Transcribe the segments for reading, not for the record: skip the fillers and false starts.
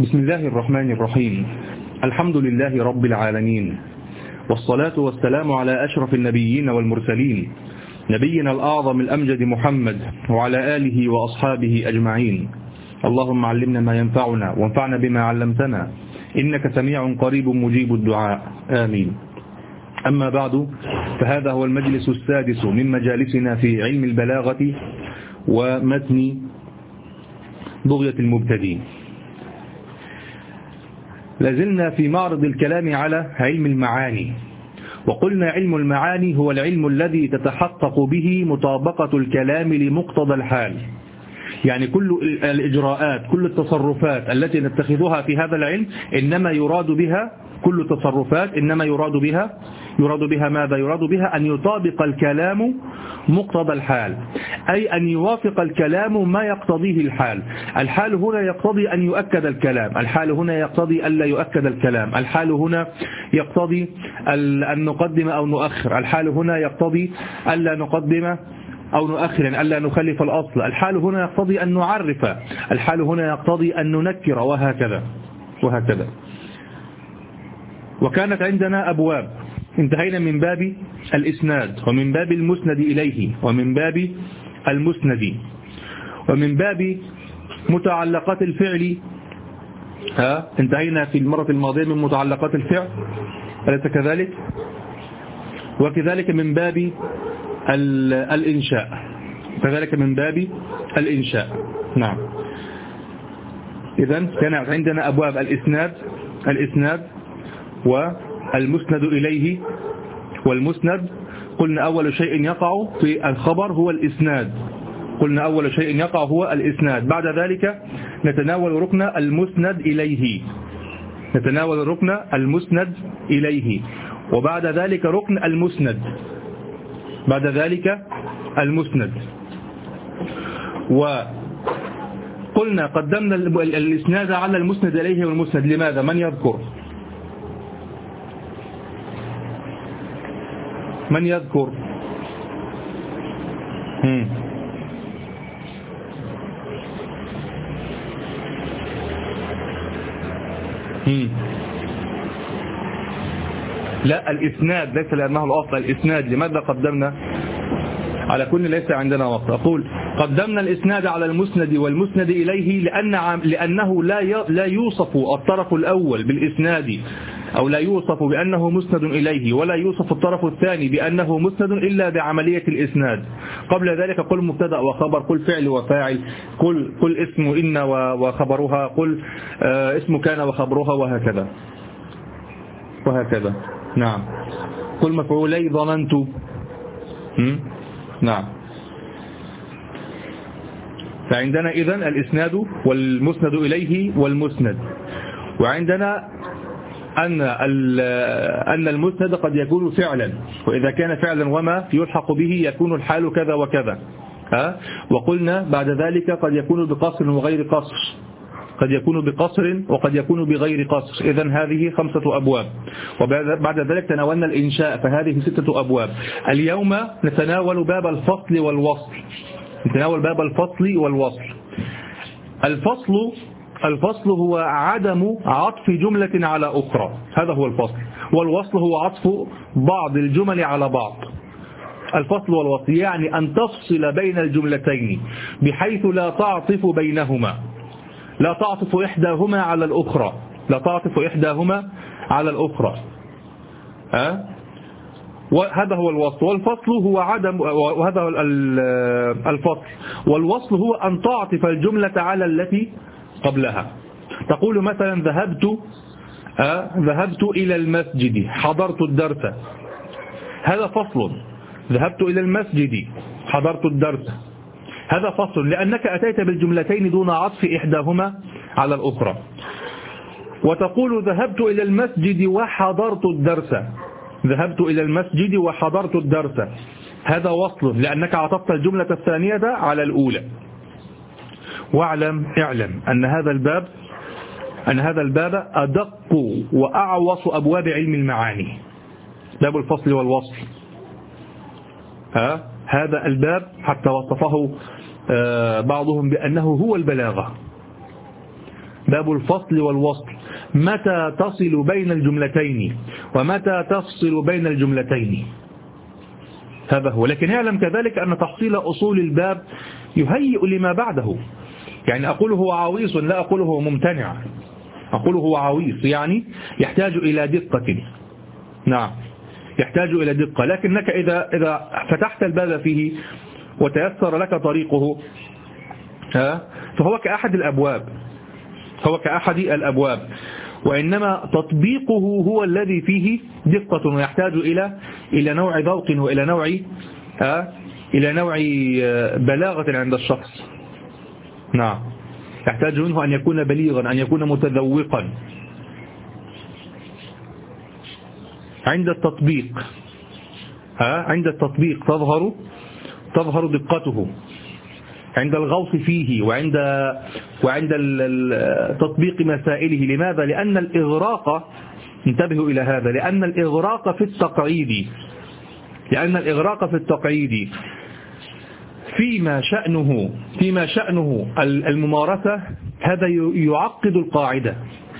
بسم الله الرحمن الرحيم. الحمد لله رب العالمين، والصلاة والسلام على أشرف النبيين والمرسلين، نبينا الأعظم الأمجد محمد وعلى آله وأصحابه أجمعين. اللهم علمنا ما ينفعنا وانفعنا بما علمتنا، إنك سميع قريب مجيب الدعاء، آمين. أما بعد، فهذا هو المجلس السادس من مجالسنا في علم البلاغة ومتن بغية المبتدئين. لازلنا في معرض الكلام على علم المعاني، وقلنا علم المعاني هو العلم الذي تتحقق به مطابقة الكلام لمقتضى الحال، يعني كل الإجراءات، كل التصرفات التي نتخذها في هذا العلم إنما يراد بها، كل التصرفات إنما يراد بها ماذا؟ يراد بها أن يطابق الكلام مقتضى الحال، أي أن يوافق الكلام ما يقتضيه الحال. الحال هنا يقتضي أن يؤكد الكلام، الحال هنا يقتضي ألا يؤكد الكلام، الحال هنا يقتضي أن نقدم أو نؤخر، الحال هنا يقتضي ألا نقدم أو نؤخر، ألا نخلف الأصل، الحال هنا يقتضي أن نعرف، الحال هنا يقتضي أن ننكر، وهكذا. وكانت عندنا أبواب، انتهينا من باب الإسناد، ومن باب المسند إليه، ومن باب المسند، ومن باب متعلقات الفعل. انتهينا في المرة الماضية من متعلقات الفعل، أليس كذلك؟ وكذلك من باب الإنشاء، كذلك من باب الإنشاء. نعم. إذن كانت عندنا أبواب الإسناد والمسند إليه والمسند. قلنا أول شيء يقع في الخبر هو الإسناد، قلنا أول شيء يقع هو الإسناد. بعد ذلك نتناول ركن المسند إليه، وبعد ذلك ركن المسند، وقلنا قدمنا الإسناد على المسند إليه والمسند. لماذا؟ من يذكر؟ لا، الإسناد ليس لأنه الأصل، الإسناد لماذا قدمنا؟ على كل ليس عندنا وقت. أقول قدمنا الإسناد على المسند والمسند إليه لأنه لا يوصف الطرف الأول بالإسناد، أو لا يوصف بأنه مسند إليه، ولا يوصف الطرف الثاني بأنه مسند إلا بعملية الإسناد. قبل ذلك قل مبتدأ وخبر، قل فعل وفاعل، قل اسم إن وخبرها، قل اسم كان وخبرها، وهكذا. نعم. قل مفعولي ظننت. نعم. فعندنا إذن الإسناد والمسند إليه والمسند. وعندنا أن المسند قد يكون فعلا، وإذا كان فعلا وما يلحق به يكون الحال كذا وكذا. وقلنا بعد ذلك قد يكون بقصر وغير قصر، قد يكون بقصر وقد يكون بغير قصر. إذن هذه 5 أبواب. وبعد ذلك تناولنا الإنشاء، فهذه 6 أبواب. اليوم نتناول باب الفصل والوصل. الفصل هو عدم عطف جملة على أخرى، هذا هو الفصل. والوصل هو عطف بعض الجمل على بعض. الفصل والوصل يعني أن تفصل بين الجملتين بحيث لا تعطف بينهما، لا تعطف إحداهما على الأخرى. وهذا هو الوصل. والفصل هو وهذا هو الفصل. والوصل هو أن تعطف الجملة على التي قبلها. تقول مثلا ذهبت إلى المسجد، حضرت الدرس، هذا فصل. ذهبت إلى المسجد، حضرت الدرس، هذا فصل، لأنك أتيت بالجملتين دون عطف إحداهما على الأخرى. وتقول ذهبت إلى المسجد وحضرت الدرس، هذا وصل، لأنك عطفت الجملة الثانية على الأولى. اعلم أن هذا الباب أدق وأعوص أبواب علم المعاني، باب الفصل والوصل. هذا الباب حتى وصفه بعضهم بأنه هو البلاغة، باب الفصل والوصل، متى تصل بين الجملتين ومتى تفصل بين الجملتين، هذا هو. لكن اعلم كذلك أن تحصيل أصول الباب يهيئ لما بعده. يعني أقول هو عويص لا أقول هو ممتنع، أقول هو عويص يعني يحتاج إلى دقة، نعم يحتاج إلى دقة. لكنك إذا فتحت الباب فيه وتيسر لك طريقه فهو كأحد الأبواب، هو كأحد الأبواب، وإنما تطبيقه هو الذي فيه دقة ويحتاج إلى نوع ذوق إلى نوع بلاغة عند الشخص، نعم يحتاج منه أن يكون بليغا، أن يكون متذوقا. عند التطبيق تظهر دقته، عند الغوص فيه وعند تطبيق مسائله. لماذا؟ لأن الإغراق، انتبهوا إلى هذا، لأن الإغراق في التقعيد فيما شأنه الممارسة، هذا يعقد القاعدة.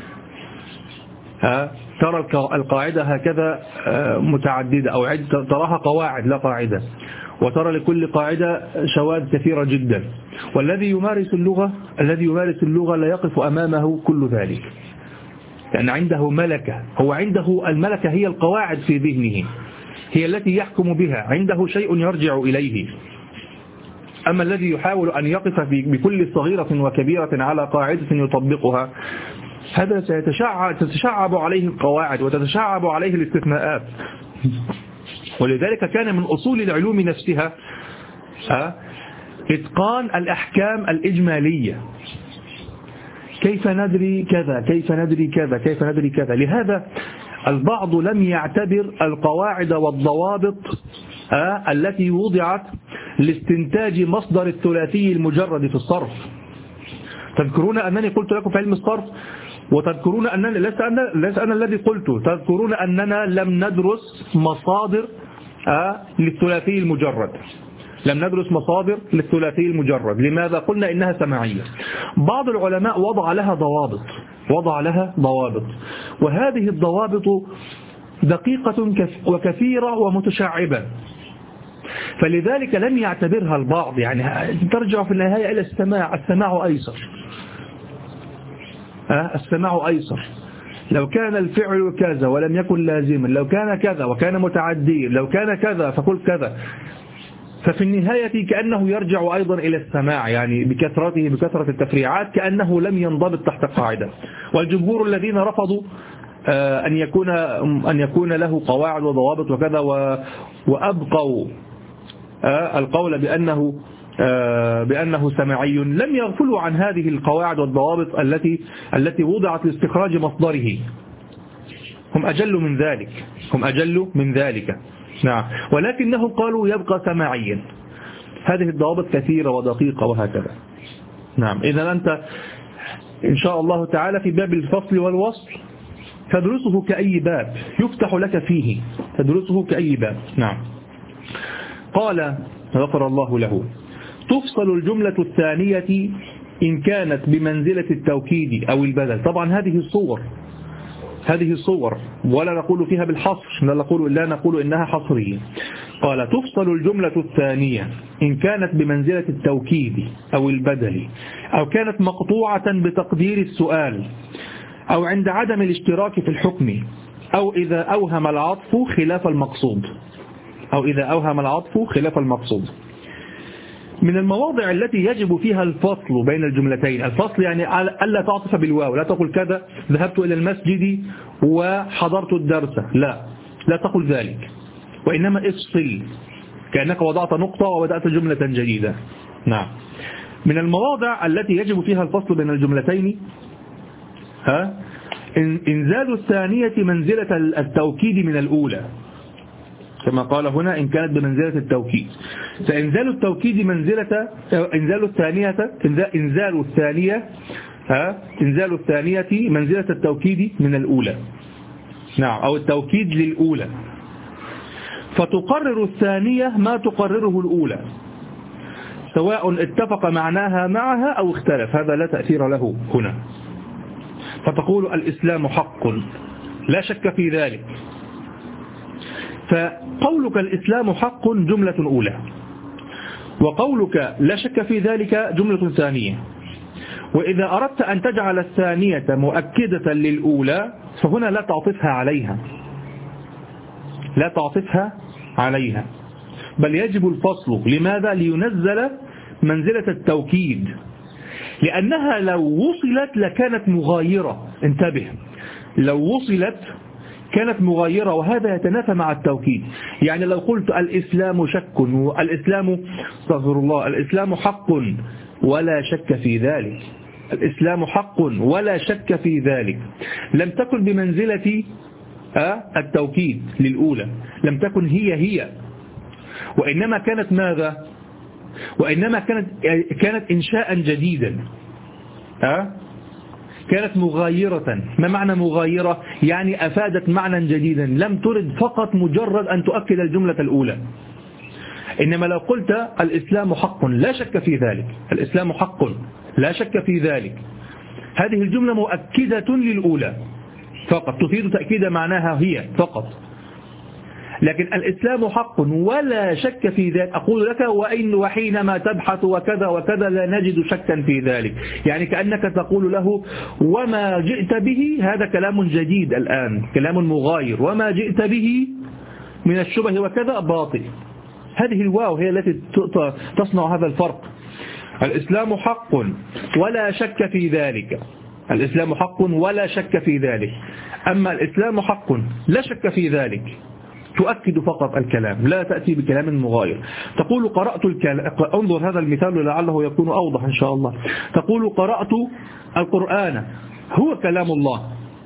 ترى القاعدة هكذا متعددة، أو تراها قواعد لا قاعدة، وترى لكل قاعدة شواذ كثيرة جدا. والذي يمارس اللغة لا يقف أمامه كل ذلك، لأن عنده ملكة، هو عنده الملكة هي القواعد في ذهنه، هي التي يحكم بها، عنده شيء يرجع إليه. أما الذي يحاول أن يقف بكل صغيرة وكبيرة على قاعدة يطبقها، هذا تتشعب عليه القواعد وتتشعب عليه الاستثناءات. ولذلك كان من أصول العلوم نفسها إتقان الأحكام الإجمالية، كيف ندري كذا، كيف ندري كذا، كيف ندري كذا. لهذا البعض لم يعتبر القواعد والضوابط التي وضعت لاستنتاج مصدر الثلاثي المجرد في الصرف. تذكرون أنني قلت لكم في علم الصرف، وتذكرون أنني ليس أنا الذي قلته، تذكرون أننا لم ندرس مصادر للثلاثي المجرد، لم ندرس مصادر للثلاثي المجرد. لماذا؟ قلنا إنها سماعية. بعض العلماء وضع لها ضوابط، وهذه الضوابط دقيقة وكثيرة ومتشعبة، فلذلك لم يعتبرها البعض. يعني ترجع في النهاية إلى السماع أيسر. لو كان الفعل كذا ولم يكن لازما، لو كان كذا وكان متعديا، لو كان كذا فقل كذا. ففي النهاية كأنه يرجع أيضا إلى السماع، يعني بكثرة التفريعات، كأنه لم ينضبط تحت قاعدة. والجمهور الذين رفضوا أن يكون له قواعد وضوابط وكذا، وأبقوا القول بأنه سماعي، لم يغفلوا عن هذه القواعد والضوابط التي وضعت لاستخراج مصدره. هم أجل من ذلك، نعم، ولكنهم قالوا يبقى سماعيا. هذه الضوابط كثيرة ودقيقة وهكذا، نعم. إذا أنت إن شاء الله تعالى في باب الفصل والوصل تدرسه كأي باب يفتح لك فيه، تدرسه كأي باب، نعم. قال غفر الله له: تفصل الجملة الثانية إن كانت بمنزلة التوكيد أو البدل. طبعا هذه صور ولا نقول فيها بالحصر، لا نقول إنها حصرية. قال: تفصل الجملة الثانية إن كانت بمنزلة التوكيد أو البدل، أو كانت مقطوعة بتقدير السؤال، أو عند عدم الاشتراك في الحكم، أو إذا أوهم العطف خلاف المقصود. من المواضع التي يجب فيها الفصل بين الجملتين، الفصل يعني ألا تعطف بالواو، لا تقول كذا ذهبت إلى المسجد وحضرت الدرس، لا تقل ذلك، وإنما افصل كأنك وضعت نقطة وبدأت جملة جديدة، نعم. من المواضع التي يجب فيها الفصل بين الجملتين إنزال الثانية منزلة التوكيد من الأولى، كما قال هنا إن كانت بمنزلة التوكيد، فإنزال التوكيد إنزال الثانية منزلة التوكيد من الأولى، نعم، أو التوكيد للأولى، فتقرر الثانية ما تقرره الأولى، سواء اتفق معناها معها أو اختلف، هذا لا تأثير له هنا. فتقول الإسلام حق لا شك في ذلك. فقولك الإسلام حق جملة أولى، وقولك لا شك في ذلك جملة ثانية. وإذا أردت أن تجعل الثانية مؤكدة للأولى فهنا لا تعطفها عليها، لا تعطفها عليها، بل يجب الفصل. لماذا؟ لينزل منزلة التوكيد، لأنها لو وصلت لكانت مغايرة. انتبه، لو وصلت كانت مغايرة، وهذا يتنافى مع التوكيد. يعني لو قلت الإسلام شك والإسلام استغفر الله الإسلام حق ولا شك في ذلك، الإسلام حق ولا شك في ذلك، لم تكن بمنزلة التوكيد للأولى، لم تكن هي، وإنما كانت ماذا؟ وإنما كانت إنشاء جديدا، كانت مغايرة. ما معنى مغايرة؟ يعني أفادت معنى جديدا، لم ترد فقط مجرد أن تؤكد الجملة الأولى. إنما لو قلت الإسلام حق لا شك في ذلك، الإسلام حق لا شك في ذلك، هذه الجملة مؤكدة للأولى فقط، تفيد تأكيد معناها هي فقط. لكن الإسلام حق ولا شك في ذلك، أقول لك وحينما تبحث وكذا وكذا لا نجد شكا في ذلك، يعني كأنك تقول له وما جئت به هذا كلام جديد الآن، كلام مغاير، وما جئت به من الشبه وكذا باطل. هذه الواو هي التي تصنع هذا الفرق. الإسلام حق ولا شك في ذلك، الإسلام حق ولا شك في ذلك. أما الإسلام حق لا شك في ذلك تؤكد فقط الكلام، لا تأتي بكلام مغاير. تقول قرأت انظر هذا المثال لعله يكون أوضح إن شاء الله. تقول قرأت القرآن هو كلام الله،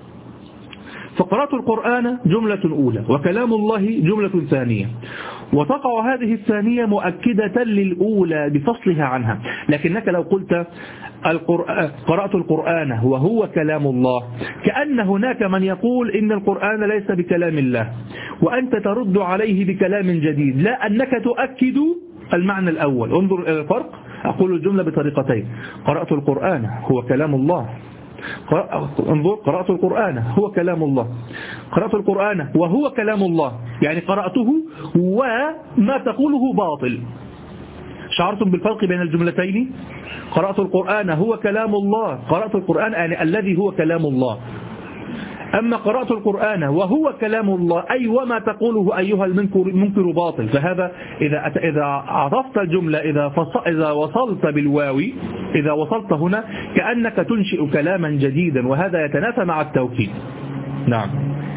فقرأت القرآن جملة أولى وكلام الله جملة ثانية، وتقع هذه الثانية مؤكدة للأولى بفصلها عنها. لكنك لو قلت قرأت القرآن وهو كلام الله، كأن هناك من يقول إن القرآن ليس بكلام الله، وأنت ترد عليه بكلام جديد، لا أنك تؤكد المعنى الأول. انظر إلى الفرق. أقول الجملة بطريقتين: قرأت القرآن هو كلام الله، انظر قرأت القرآن هو كلام الله، قرأت القرآن وهو كلام الله، يعني قرأته وما تقوله باطل. شعرتم بالفرق بين الجملتين؟ قرأت القرآن هو كلام الله، قرأت القرآن يعني الذي هو كلام الله. أما قرأت القرآن وهو كلام الله أي وما تقوله أيها المنكر باطل. فهذا إذا عطفت الجملة، إذا وصلت بالواو، إذا وصلت هنا كأنك تنشئ كلاما جديدا، وهذا يتنافى مع التوكيد. نعم،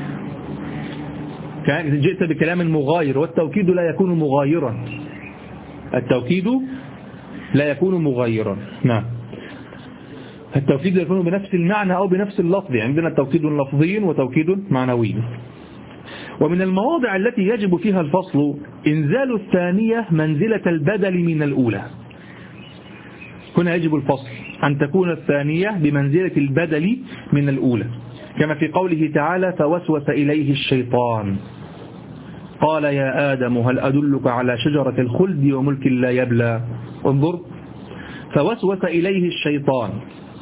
كان جئت بكلام مغاير، والتوكيد لا يكون مغايرا، التوكيد لا يكون مغايرا. نعم، التوكيد يكون بنفس المعنى أو بنفس اللفظ، عندنا توكيد لفظي وتوكيد معنوي. ومن المواضع التي يجب فيها الفصل إنزال الثانية منزلة البدل من الأولى. هنا يجب الفصل، أن تكون الثانية بمنزلة البدل من الأولى، كما في قوله تعالى: فوسوس إليه الشيطان قال يا آدم هل أدلك على شجرة الخلد وملك لا يبلى. انظر، فوسوس إليه الشيطان.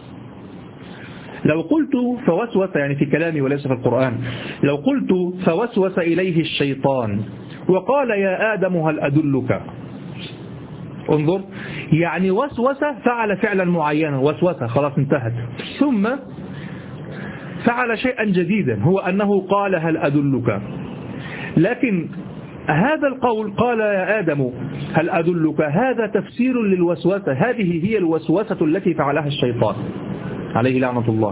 لو قلت فوسوس يعني في كلامي وليس في القرآن، لو قلت فوسوس إليه الشيطان وقال يا آدم هل أدلك، انظر، يعني وسوس فعل فعلا معينا، وسوس خلاص انتهت، ثم فعل شيئا جديدا هو أنه قال هل أدلك. لكن هذا القول قال يا آدم هل أدلك هذا تفسير للوسوسة، هذه هي الوسوسة التي فعلها الشيطان عليه لعنة الله.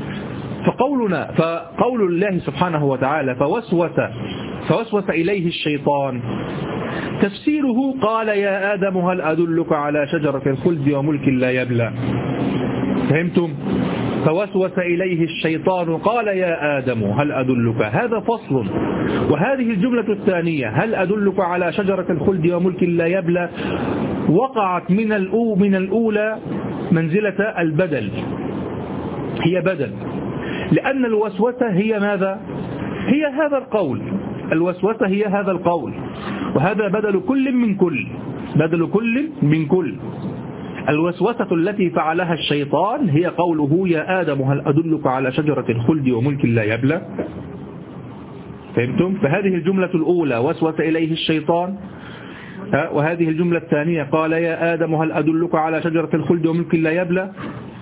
فقول الله سبحانه وتعالى فوسوس إليه الشيطان، تفسيره قال يا آدم هل أدلك على شجرة الخلد وملك لا يبلى. فهمتم؟ فوسوس إليه الشيطان قال يا آدم هل أدلك، هذا فصل. وهذه الجملة الثانية هل أدلك على شجرة الخلد وملك لا يبلى وقعت من الأولى منزلة البدل، هي بدل، لأن الوسوسة هي ماذا؟ هي هذا القول، الوسوسة هي هذا القول، وهذا بدل كل من كل، بدل كل من كل. الوسوسة التي فعلها الشيطان هي قوله يا آدم هل أدلك على شجرة الخلد وملك لا يبلى. فهمتم؟ فهذه الجملة الأولى وسوس إليه الشيطان، وهذه الجملة الثانية قال يا آدم هل أدلك على شجرة الخلد وملك لا يبلى،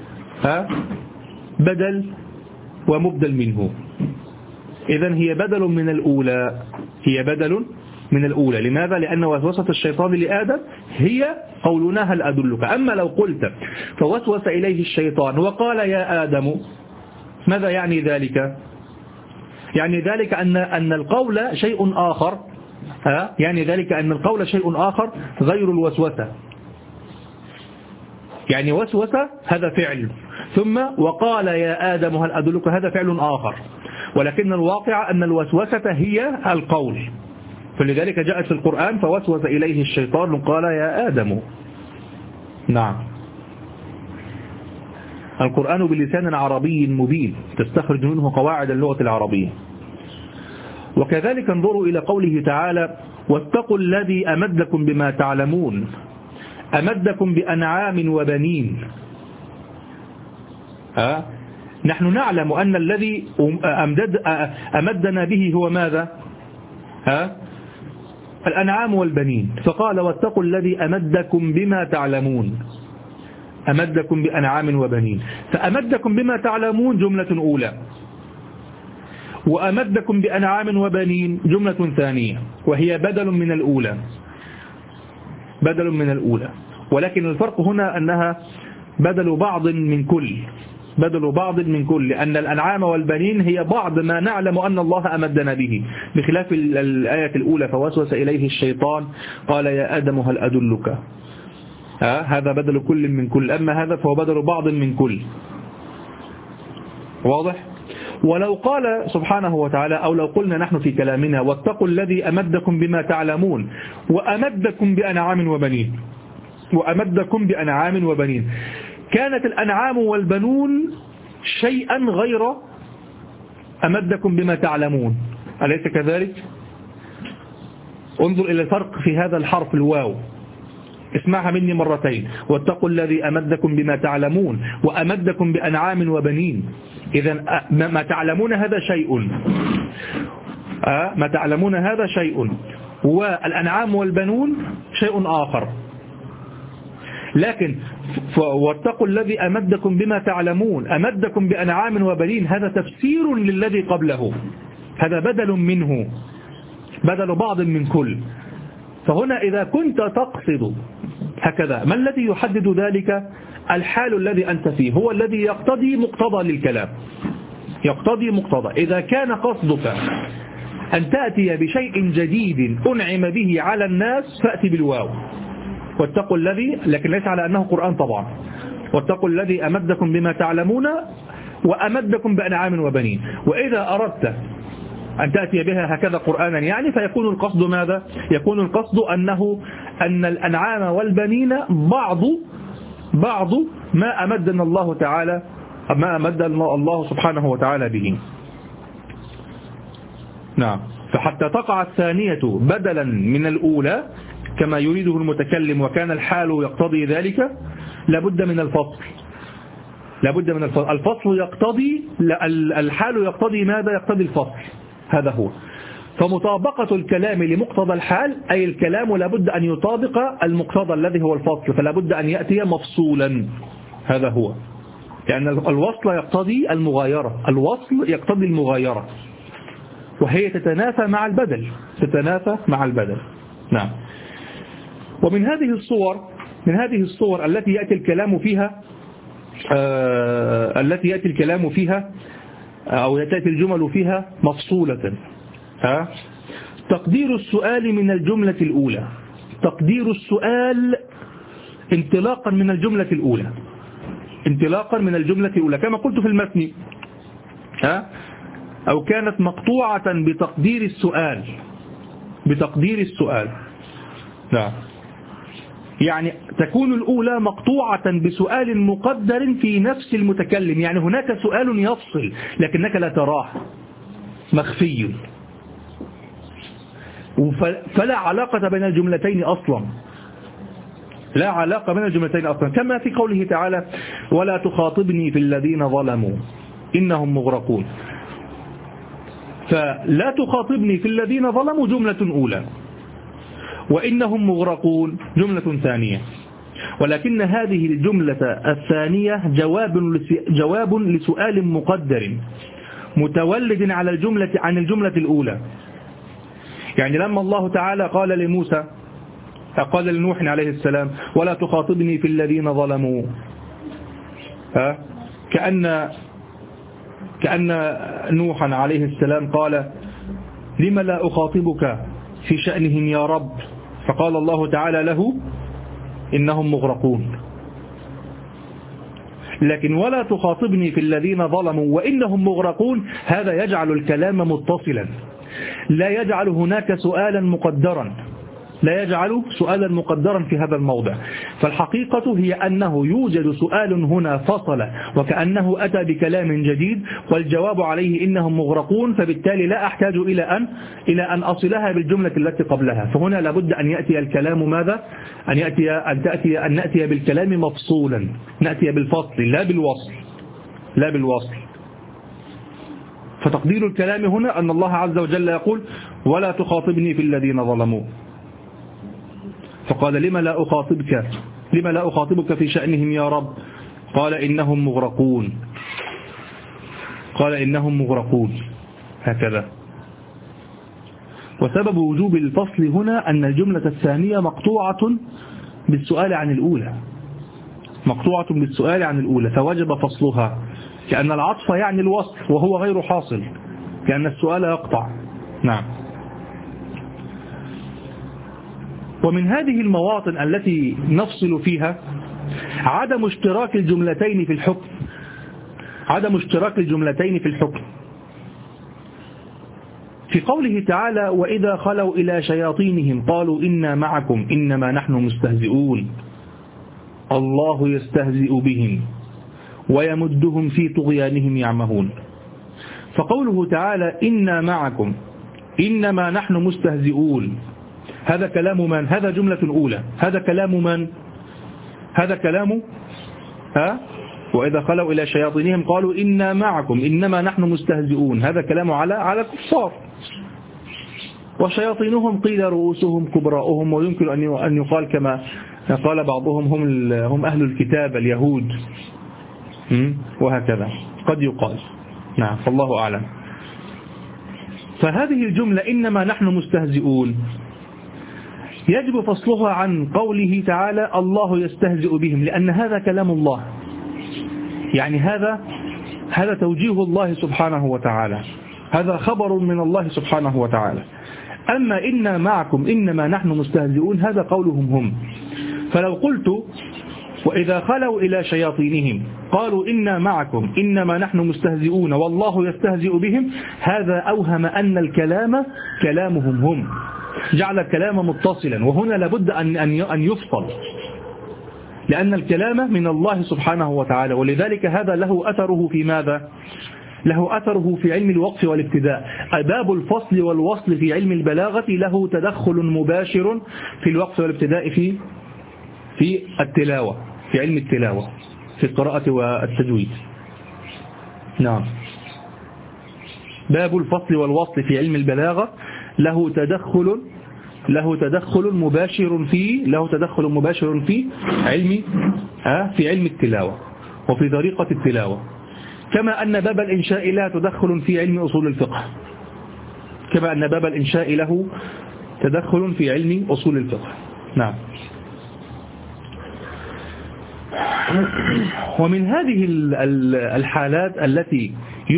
بدل ومبدل منه. إذن هي بدل من الأولى، هي بدل من الأولى. لماذا؟ لأن وسوسة الشيطان لآدم هي قولنا هل أدلك. أما لو قلت فوسوس إليه الشيطان وقال يا آدم، ماذا يعني ذلك؟ يعني ذلك أن القول شيء آخر، يعني ذلك أن القول شيء آخر غير الوسوسة. يعني وسوسة هذا فعل، ثم وقال يا آدم هل أدلك هذا فعل آخر، ولكن الواقع أن الوسوسة هي القول. فلذلك جاءت في القرآن فوسوس إليه الشيطان قال يا آدم. نعم، القرآن بلسان عربي مبين تستخرج منه قواعد اللغة العربية. وكذلك انظروا إلى قوله تعالى واتقوا الذي أمدكم بما تعلمون، أمدكم بأنعام وبنين. نحن نعلم أن الذي أمدنا به هو ماذا؟ الأنعام والبنين. فقال واتقوا الذي أمدكم بما تعلمون، أمدكم بأنعام وبنين. فأمدكم بما تعلمون جملة أولى، وأمدكم بأنعام وبنين جملة ثانية، وهي بدل من الأولى، بدل من الأولى. ولكن الفرق هنا أنها بدل بعض من كل، بدل بعض من كل، لأن الأنعام والبنين هي بعض ما نعلم أن الله أمدنا به، بخلاف الآية الأولى فوسوس إليه الشيطان قال يا آدم هل أدلك، هذا بدل كل من كل. أما هذا فهو بدل بعض من كل. واضح؟ ولو قال سبحانه وتعالى، أو لو قلنا نحن في كلامنا واتقوا الذي أمدكم بما تعلمون وأمدكم بأنعام وبنين، وأمدكم بأنعام وبنين، كانت الأنعام والبنون شيئا غير أمدكم بما تعلمون، أليس كذلك؟ انظر إلى الفرق في هذا الحرف الواو، اسمعها مني مرتين، واتقوا الذي أمدكم بما تعلمون وأمدكم بأنعام وبنين. إذن ما تعلمون هذا شيء، ما تعلمون هذا شيء، والأنعام والبنون شيء آخر. لكن واتقوا الذي أمدكم بما تعلمون أمدكم بأنعام وبنين، هذا تفسير للذي قبله، هذا بدل منه، بدل بعض من كل. فهنا إذا كنت تقصد هكذا، ما الذي يحدد ذلك؟ الحال الذي أنت فيه هو الذي يقتضي مقتضى للكلام، يقتضي مقتضى. إذا كان قصدك أن تأتي بشيء جديد أنعم به على الناس فأتي بالواو، واتقوا الذي، لكن ليس على أنه قرآن طبعا، واتقوا الذي أمدكم بما تعلمون وأمدكم بأنعام وبنين. وإذا أردت أن تأتي بها هكذا قرآنا يعني، فيكون القصد ماذا؟ يكون القصد أن الأنعام والبنين بعض ما أمدنا الله تعالى، ما أمدنا الله سبحانه وتعالى به. نعم، فحتى تقع الثانية بدلا من الأولى كما يريده المتكلم وكان الحال يقتضي ذلك، لابد من الفصل، لابد من الفصل. الفصل يقتضي، الحال يقتضي ماذا؟ يقتضي الفصل، هذا هو. فمطابقة الكلام لمقتضى الحال، أي الكلام لابد أن يطابق المقتضى الذي هو الفصل، فلابد أن يأتي مفصولا، هذا هو. لأن الوصل يقتضي المغايرة، الوصل يقتضي المغايرة، وهي تتنافى مع البدل، تتنافى مع البدل. نعم. ومن هذه الصور، من هذه الصور التي يأتي الكلام فيها، التي يأتي الكلام فيها أو تأتي الجمل فيها مفصولة، تقدير السؤال من الجملة الأولى، تقدير السؤال انطلاقا من الجملة الأولى، انطلاقا من الجملة الأولى كما قلت في المتن، أو كانت مقطوعة بتقدير السؤال، بتقدير السؤال. نعم، يعني تكون الأولى مقطوعة بسؤال مقدر في نفس المتكلم، يعني هناك سؤال يفصل لكنك لا تراه، مخفي، فلا علاقة بين الجملتين أصلا، لا علاقة بين الجملتين أصلا، كما في قوله تعالى ولا تخاطبني في الذين ظلموا إنهم مغرقون. فلا تخاطبني في الذين ظلموا جملة أولى، وإنهم مغرقون جملة ثانية. ولكن هذه الجملة الثانية جواب لسؤال مقدر متولد عن الجملة الأولى. يعني لما الله تعالى قال لنوح عليه السلام ولا تخاطبني في الذين ظلموا، كأن نوحا عليه السلام قال لم لا أخاطبك في شأنهم يا رب، فقال الله تعالى له إنهم مغرقون. لكن ولا تخاطبني في الذين ظلموا وإنهم مغرقون هذا يجعل الكلام متصلا، لا يجعل هناك سؤالا مقدرا في هذا الموضع. فالحقيقة هي أنه يوجد سؤال هنا فصل وكأنه أتى بكلام جديد، والجواب عليه إنهم مغرقون، فبالتالي لا أحتاج إلى أن أصلها بالجملة التي قبلها. فهنا لابد أن يأتي الكلام ماذا؟ أن نأتي بالكلام مفصولا، نأتي بالفصل لا بالوصل. فتقدير الكلام هنا أن الله عز وجل يقول ولا تخاطبني في الذين ظلموا، فقال لما لا أخاطبك في شأنهم يا رب، قال إنهم مغرقون هكذا. وسبب وجوب الفصل هنا أن الجملة الثانية مقطوعة بالسؤال عن الأولى، فوجب فصلها، كأن العطف يعني الوصف وهو غير حاصل، كأن السؤال يقطع. نعم. ومن هذه المواطن التي نفصل فيها عدم اشتراك الجملتين في الحكم. في قوله تعالى وإذا خلوا إلى شياطينهم قالوا إنا معكم إنما نحن مستهزئون الله يستهزئ بهم ويمدهم في طغيانهم يعمهون. فقوله تعالى إنا معكم إنما نحن مستهزئون، هذا كلام من؟ هذا جملة أولى. هذا كلام من؟ هذا كلام وإذا خلوا إلى شياطينهم قالوا إنا معكم إنما نحن مستهزئون، هذا كلام على الكفار. وشياطينهم قيل رؤوسهم كبراؤهم، ويمكن أن يقال كما قال بعضهم هم أهل الكتاب اليهود، وهكذا قد يقال. نعم، فالله أعلم. فهذه الجملة إنما نحن مستهزئون يجب فصلها عن قوله تعالى الله يستهزئ بهم، لأن هذا كلام الله، يعني هذا توجيه الله سبحانه وتعالى، هذا خبر من الله سبحانه وتعالى. أما إنا معكم إنما نحن مستهزئون هذا قولهم هم. فلو قلت وإذا خلوا إلى شياطينهم قالوا إنا معكم إنما نحن مستهزئون والله يستهزئ بهم، هذا أوهم أن الكلام كلامهم هم، جعل الكلام متصلا. وهنا لابد أن يفصل، لأن الكلام من الله سبحانه وتعالى، ولذلك هذا له أثره في ماذا؟ له أثره في علم الوقف والابتداء. باب الفصل والوصل في علم البلاغة له تدخل مباشر في الوقف والابتداء في التلاوة، في علم التلاوة، في القراءة والتجويد. نعم، باب الفصل والوصل في علم البلاغة له تدخل مباشر في علم التلاوة وفي طريقة التلاوة، كما أن باب الإنشاء له تدخل في علم أصول الفقه، نعم. ومن هذه الحالات التي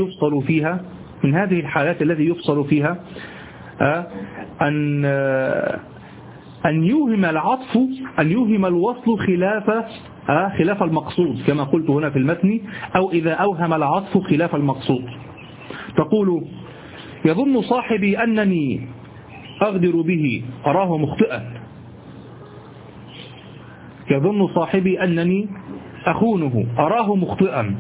يفصل فيها أن يوهم الوصل خلاف المقصود، كما قلت هنا في المتن، أو إذا أوهم العطف خلاف المقصود. تقول يظن صاحبي أنني أغدر به أراه مخطئا، يظن صاحبي أنني أخونه أراه مخطئا.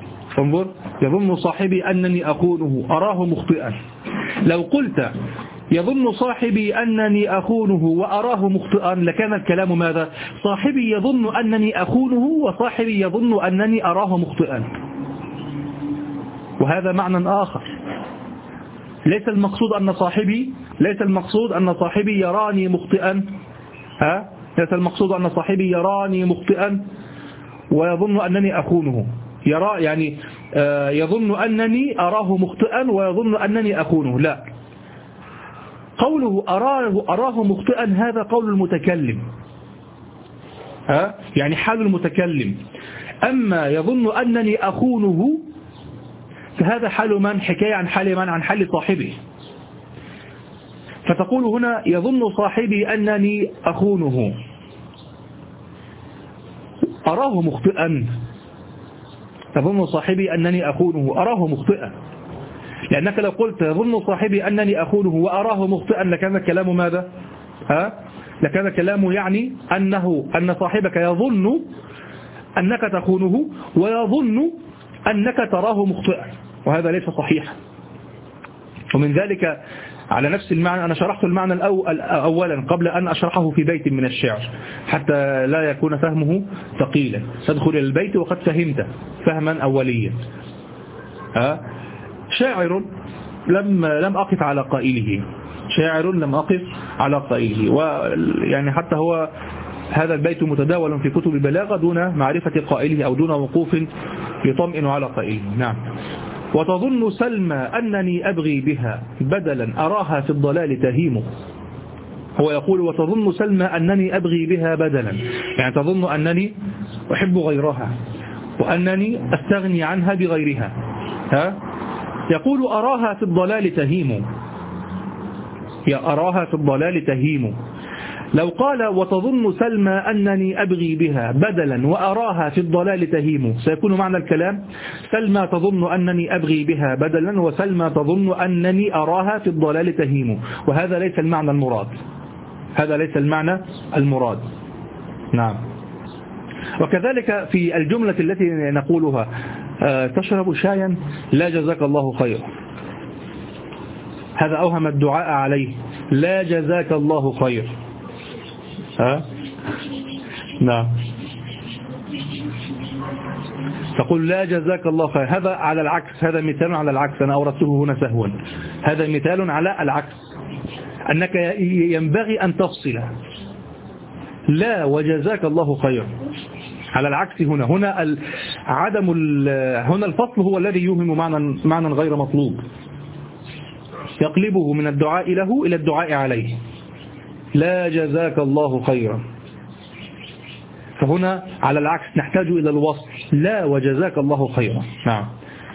انظر، يظن صاحبي أنني أخونه أراه مخطئا. لو قلت يظن صاحبي أنني أخونه وأراه مخطئا لكان الكلام ماذا؟ صاحبي يظن أنني أخونه وصاحبي يظن أنني أراه مخطئا. وهذا معنى آخر. ليس المقصود أن صاحبي يراني مخطئا، ليس المقصود أن صاحبي يراني مخطئا ويظن أنني أخونه، يعني يظن أنني أراه مخطئا ويظن أنني أخونه. لا، قوله أراه مخطئا هذا قول المتكلم، يعني حال المتكلم. أما يظن أنني أخونه فهذا حال من؟ حكاية عن حال من؟ عن حال صاحبه. فتقول هنا يظن صاحبي أنني أخونه أراه مخطئا، يظن صاحبي أنني أخونه أراه مخطئا، لأنك لو قلت يظن صاحبي أنني أخونه وأراه مخطئا لكان الكلام ماذا؟ لكان الكلام يعني أن صاحبك يظن أنك تخونه ويظن أنك تراه مخطئا، وهذا ليس صحيحا. ومن ذلك على نفس المعنى أنا شرحت المعنى أولا قبل أن أشرحه في بيت من الشعر حتى لا يكون فهمه ثقيلا. تدخل إلى البيت وقد فهمت فهما أوليا. شاعر لم أقف على قائله، شاعر لم أقف على قائله، ويعني حتى هو هذا البيت متداول في كتب البلاغة دون معرفة قائله أو دون وقوف يطمئن على قائله. نعم. وتظن سلمى أنني أبغي بها بدلا أراها في الضلال تهيم. هو يقول وتظن سلمى أنني أبغي بها بدلا، يعني تظن أنني أحب غيرها وأنني أستغني عنها بغيرها. يقول أراها في الضلال تهيم، يا أراها في الضلال تهيم. لو قال وتظن سلمى أنني أبغي بها بدلا وأراها في الضلال تهيم سيكون معنى الكلام سلمى تظن أنني أبغي بها بدلا وسلمى تظن أنني أراها في الضلال تهيم، وهذا ليس المعنى المراد، هذا ليس المعنى المراد. نعم. وكذلك في الجملة التي نقولها تشرب شايا لا جزاك الله خير، هذا أوهم الدعاء عليه، لا جزاك الله خير. نعم. تقول لا جزاك الله خير، هذا على العكس، هذا مثال على العكس، أنا أوردته هنا سهوا، هذا مثال على العكس، أنك ينبغي أن تفصل لا وجزاك الله خير على العكس. هنا هنا الفصل هو الذي يوهم معنى غير مطلوب، يقلبه من الدعاء له إلى الدعاء عليه، لا جزاك الله خيرا. فهنا على العكس نحتاج إلى الوصل، لا وجزاك الله خيرا. نعم.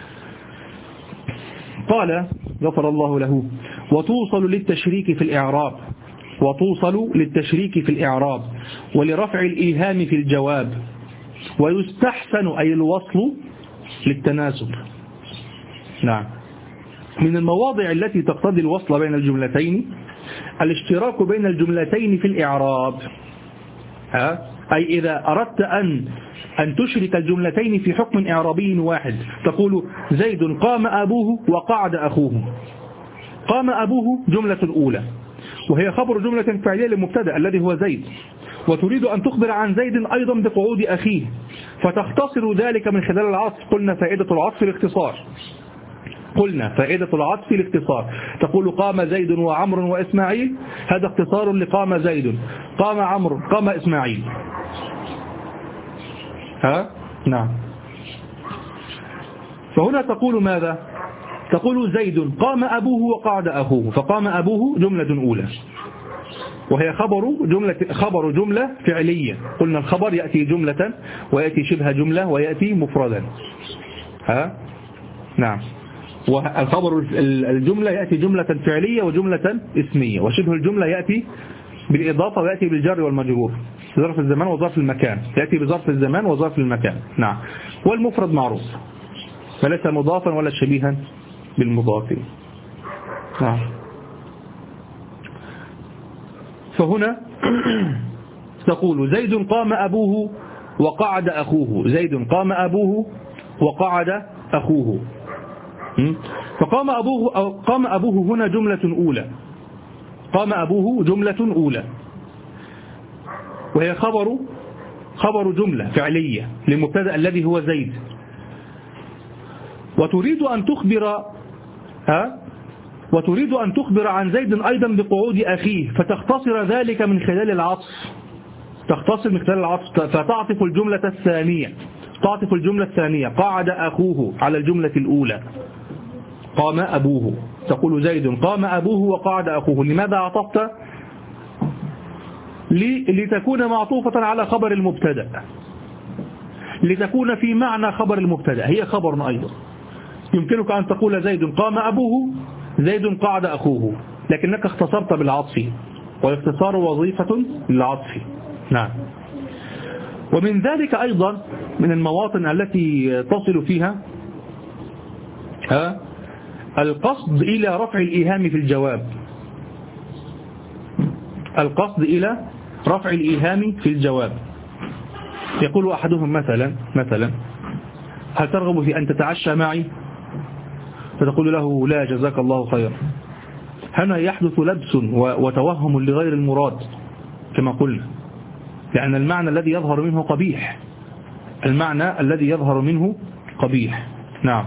قال غفر الله له وتوصل للتشريك في الإعراب، وتوصل للتشريك في الإعراب ولرفع الإيهام في الجواب، ويستحسن أي الوصل للتناسب. نعم. من المواضع التي تقتضي الوصل بين الجملتين الاشتراك بين الجملتين في الإعراب. أي إذا أردت أن تشرك الجملتين في حكم إعرابي واحد، تقول زيد قام أبوه وقعد أخوه. قام أبوه جملة أولى وهي خبر جملة فعلية للمبتدأ الذي هو زيد، وتريد أن تخبر عن زيد أيضا بقعود أخيه، فتختصر ذلك من خلال العطف. قلنا فائدة العطف الاختصار، تقول قام زيد وعمر وإسماعيل، هذا اختصار لقام زيد، قام عمرو، قام إسماعيل. نعم. فهنا تقول ماذا؟ تقول زيد قام أبوه وقعد أخوه، فقام أبوه جملة أولى وهي خبر جملة فعلية. قلنا الخبر يأتي جملة ويأتي شبه جملة ويأتي مفردا. نعم. والخبر الجملة يأتي جملة فعلية وجملة اسمية، وشبه الجملة يأتي بالإضافة ويأتي بالجر والمجرور، ظرف الزمان وظرف المكان، يأتي بظرف الزمان وظرف المكان. نعم. والمفرد معروف فليس مضافا ولا شبيها بالمضاف. نعم. فهنا تقول زيد قام أبوه وقعد أخوه، زيد قام أبوه وقعد أخوه. فقام أبوه هنا جملة أولى قام أبوه جملة أولى، وهي خبر جملة فعلية للمبتدأ الذي هو زيد، وتريد أن تخبر عن زيد أيضا بقعود أخيه، فتختصر ذلك من خلال العطف، فتعطف الجملة الثانية قعد أخوه على الجملة الأولى قام أبوه، تقول زيد قام أبوه وقعد أخوه. لماذا عطفت؟ لتكون معطوفة على خبر المبتدأ، لتكون في معنى خبر المبتدأ، هي خبر أيضا. يمكنك أن تقول زيد قام أبوه، زيد قعد أخوه، لكنك اختصرت بالعطف، والاختصار وظيفة للعطف. نعم. ومن ذلك أيضا من المواطن التي تصل فيها القصد إلى رفع الإيهام في الجواب، القصد إلى رفع الإيهام في الجواب. يقول أحدهم مثلا هل ترغب في أن تتعشى معي؟ فتقول له لا جزاك الله خيرا. هنا يحدث لبس وتوهم لغير المراد كما قلنا، لأن المعنى الذي يظهر منه قبيح، المعنى الذي يظهر منه قبيح. نعم.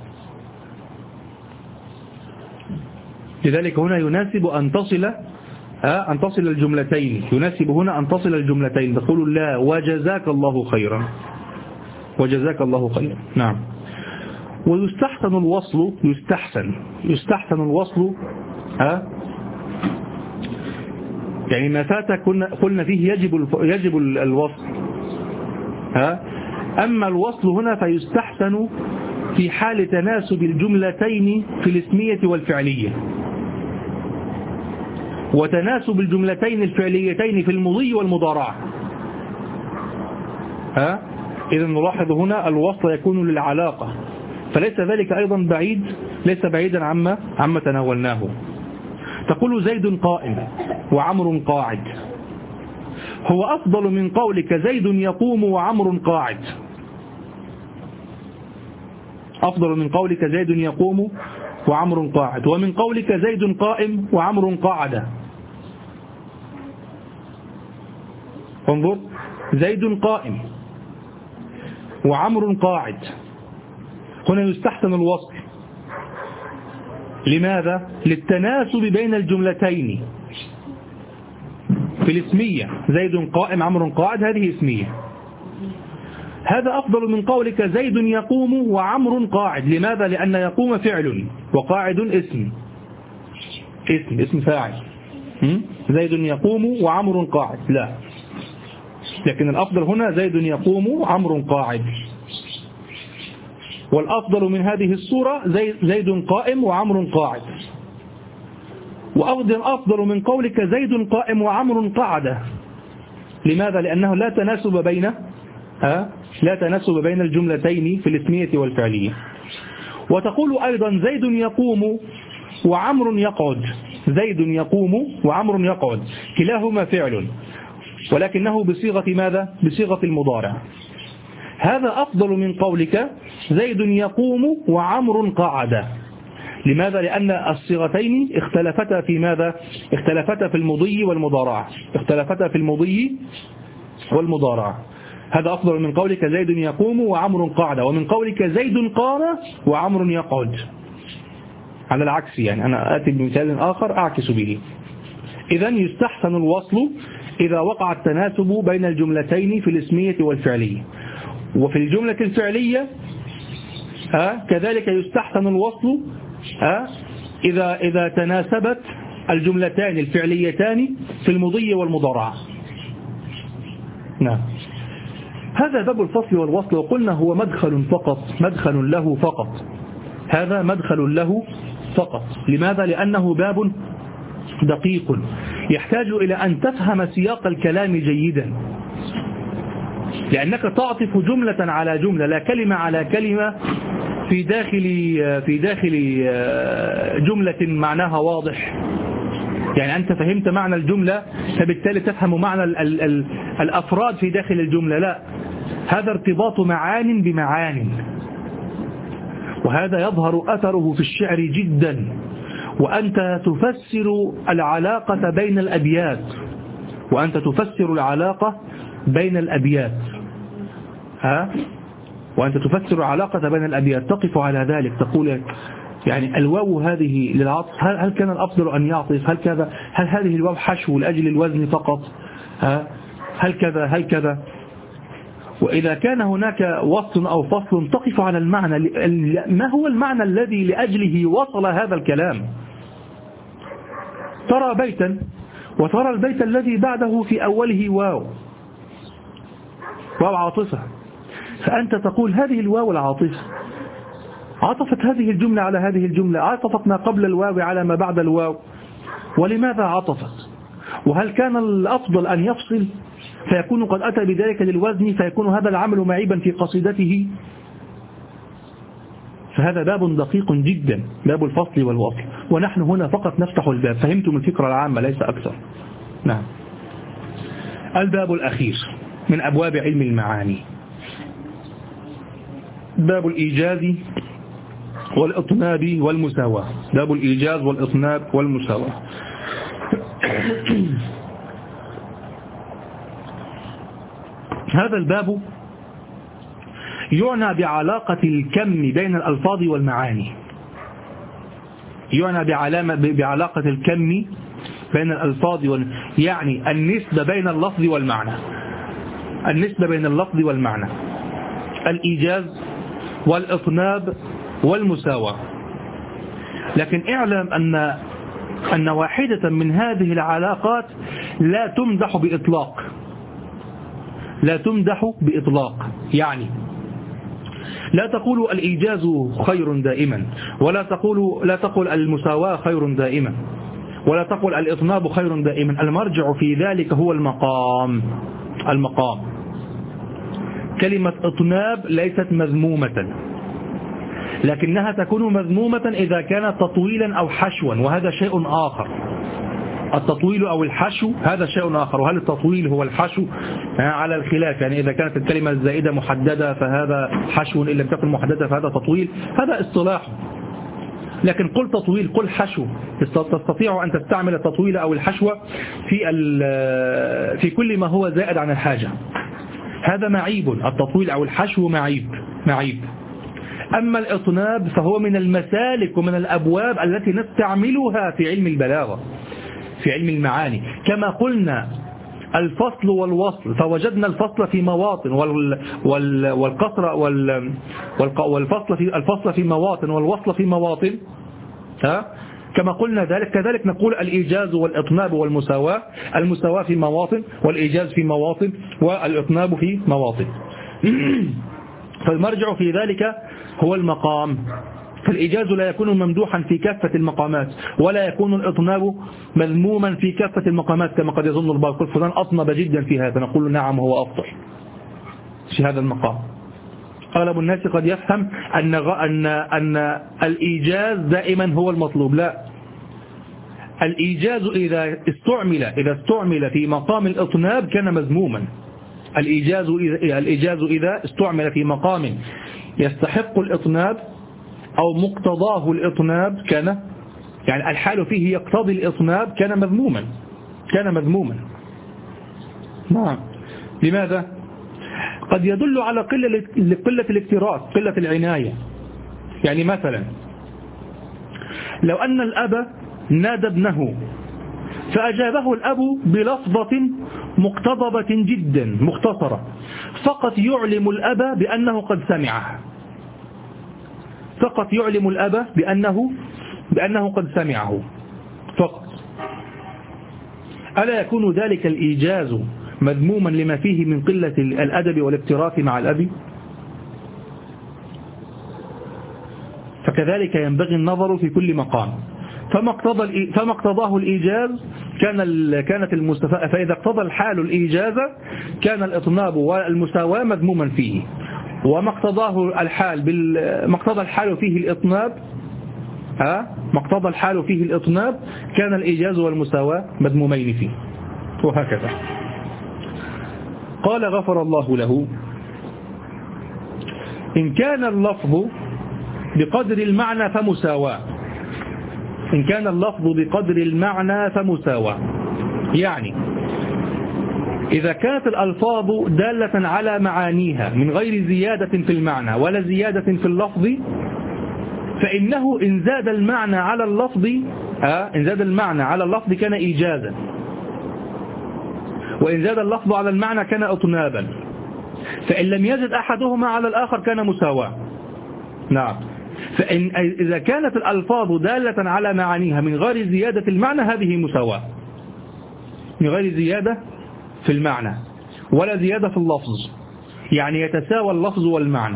لذلك هنا يناسب أن تصل الجملتين، يناسب هنا أن تصل الجملتين، تقول لا وجزاك الله خيرا، وجزاك الله خيرا. نعم. ويستحسن الوصل، يستحسن الوصل يعني ما فات قلنا فيه يجب الوصل، أما الوصل هنا فيستحسن في حال تناسب الجملتين في الاسمية والفعلية، وتناسب الجملتين الفعليتين في المضي والمضارع. إذا نلاحظ هنا الوصل يكون للعلاقة، فليس ذلك أيضا ليس بعيدا عما تناولناه. تقول زيد قائم وعمر قاعد، هو أفضل من قولك زيد يقوم وعمر قاعد، أفضل من قولك زيد يقوم وعمر قاعد، ومن قولك زيد قائم وعمر قاعد. انظر، زيد قائم وعمر قاعد، هنا يستحسن الوصل. لماذا؟ للتناسب بين الجملتين في الاسمية، زيد قائم عمر قاعد، هذه اسمية. هذا أفضل من قولك زيد يقوم وعمر قاعد. لماذا؟ لأن يقوم فعل وقاعد اسم فاعل. زيد يقوم وعمر قاعد، لا، لكن الأفضل هنا زيد يقوم وعمر قاعد، والأفضل من هذه الصورة زيد قائم وعمر قاعد. وأفضل من قولك زيد قائم وعمر قعد. لماذا؟ لأنه لا تناسب بين الجملتين في الاسمية والفعلية. وتقول أيضا زيد يقوم وعمر يقعد، زيد يقوم وعمر يقعد، كلاهما فعل ولكنه بصيغة ماذا؟ بصيغة المضارع. هذا أفضل من قولك زيد يقوم وعمر قعد. لماذا؟ لأن الصيغتين اختلفتا في ماذا؟ اختلفتا في المضي والمضارع، اختلفتا في المضي والمضارع. هذا أفضل من قولك زيد يقوم وعمر قعد، ومن قولك زيد قام وعمر يقعد. على العكس، يعني أنا آتي بمثال آخر أعكس به. إذا يستحسن الوصل إذا وقع التناسب بين الجملتين في الاسمية والفعلية. وفي الجملة الفعلية كذلك يستحسن الوصل إذا تناسبت الجملتان الفعليتان في المضي والمضارع. نعم. هذا باب الفصل والوصل، وقلنا هو مدخل فقط، مدخل له فقط، هذا مدخل له فقط. لماذا؟ لأنه باب دقيق يحتاج إلى أن تفهم سياق الكلام جيدا، لأنك تعطف جملة على جملة، لا كلمة على كلمة في داخل جملة معناها واضح. يعني أنت فهمت معنى الجملة فبالتالي تفهم معنى الأفراد في داخل الجملة، لا، هذا ارتباط معان بمعان، وهذا يظهر أثره في الشعر جدا، وأنت تفسر العلاقة بين الأبيات، وأنت تفسر العلاقة بين الأبيات، وأنت تفسر العلاقة بين الأبيات، تقف على ذلك تقول يعني الواو هذه للعطف، هل كان الأفضل أن يعطف؟ هل هذه الواو حشو لأجل الوزن فقط؟ هل كذا؟ وإذا كان هناك وصل أو فصل تقف على المعنى، ما هو المعنى الذي لأجله وصل هذا الكلام؟ ترى بيتا وترى البيت الذي بعده في أوله واو عاطفة، فأنت تقول هذه الواو العاطفة عطفت هذه الجملة على هذه الجملة، عطفت ما قبل الواو على ما بعد الواو، ولماذا عطفت؟ وهل كان الأفضل أن يفصل فيكون قد أتى بذلك للوزن فيكون هذا العمل معيبا في قصيدته؟ فهذا باب دقيق جدا، باب الفصل والوصل، ونحن هنا فقط نفتح الباب. فهمتم الفكرة العامة ليس أكثر. نعم. الباب الأخير من أبواب علم المعاني، باب الإيجاز والإطناب والمساواة. باب الإيجاز والإطناب والمساواة. هذا الباب يعنى بعلاقة الكم بين الألفاظ والمعاني، يعنى بعلاقة الكم بين الألفاظ يعني النسبة بين اللفظ والمعنى، النسبة بين اللفظ والمعنى، الإيجاز والإطناب والمساواة. لكن اعلم أن واحدة من هذه العلاقات لا تمدح بإطلاق، لا تمدح بإطلاق. يعني لا تقول الإيجاز خير دائما، لا تقول المساواة خير دائما، ولا تقول الإطناب خير دائما. المرجع في ذلك هو المقام. كلمة إطناب ليست مذمومة، لكنها تكون مذمومة إذا كانت تطويلا أو حشوا، وهذا شيء آخر. التطويل أو الحشو هذا شيء آخر. وهل التطويل هو الحشو؟ على الخلاف، يعني إذا كانت الكلمة الزائدة محددة فهذا حشو، إن لم تكن محددة فهذا تطويل، هذا اصطلاح. لكن قل تطويل قل حشو، تستطيع أن تستعمل التطويل أو الحشو في كل ما هو زائد عن الحاجة. هذا معيب، التطويل أو الحشو معيب. أما الإطناب فهو من المسالك ومن الأبواب التي نستعملها في علم البلاغة، في علم المعاني. كما قلنا الفصل والوصل، فوجدنا الفصل في مواطن والقصر الفصل في مواطن والوصل في مواطن، كما قلنا ذلك. كذلك نقول الإيجاز والإطناب والمساواة، المساواة في مواطن والإيجاز في مواطن والإطناب في مواطن. فالمرجع في ذلك هو المقام. فالإيجاز لا يكون ممدوحا في كافة المقامات، ولا يكون الإطناب مذموما في كافة المقامات كما قد يظن البعض، يقول فلان أطنب جدا في هذا، نقول نعم هو أفضل في هذا المقام. أغلب الناس قد يفهم أن الإيجاز دائما هو المطلوب. لا، الإيجاز إذا استعمل في مقام الإطناب كان مذموما. الإيجاز إذا استعمل في مقام يستحق الإطناب أو مقتضاه الإطناب كان، يعني الحال فيه يقتضي الإطناب، كان مذموما. نعم. لماذا؟ قد يدل على قلة الاكتراث، قلة العناية. يعني مثلا لو أن الأب نادى ابنه فأجابه الأب بلفظة مقتضبة جدا مختصرة، فقط يعلم الأب بأنه قد سمعه، فقط يعلم الأب بأنه قد سمعه فقط. ألا يكون ذلك الإيجاز مذموما لما فيه من قلة الأدب والاكتراث مع الأب؟ فكذلك ينبغي النظر في كل مقام. فما اقتضاه الإيجاز كانت المستفاءة، فإذا اقتضى الحال الإيجاز كان الإطناب والمساواة مذموما فيه، وما اقتضاه الحال ما اقتضى الحال فيه الإطناب ما اقتضى الحال فيه الإطناب كان الإيجاز والمساواة مذمومين فيه، وهكذا. قال غفر الله له: إن كان اللفظ بقدر المعنى فمساواة، إن كان اللفظ بقدر المعنى فمساواة. يعني إذا كانت الألفاظ دالة على معانيها من غير زيادة في المعنى ولا زيادة في اللفظ، فإنه إن زاد المعنى على اللفظ إن زاد المعنى على اللفظ كان إيجازا، وإن زاد اللفظ على المعنى كان إطنابا، فإن لم يزد أحدهما على الآخر كان مساواة. نعم. إذا كانت الألفاظ دالة على معانيها من غير زيادة المعنى هذه مساواة، من غير زيادة في المعنى ولا زيادة في اللفظ، يعني يتساوى اللفظ والمعنى.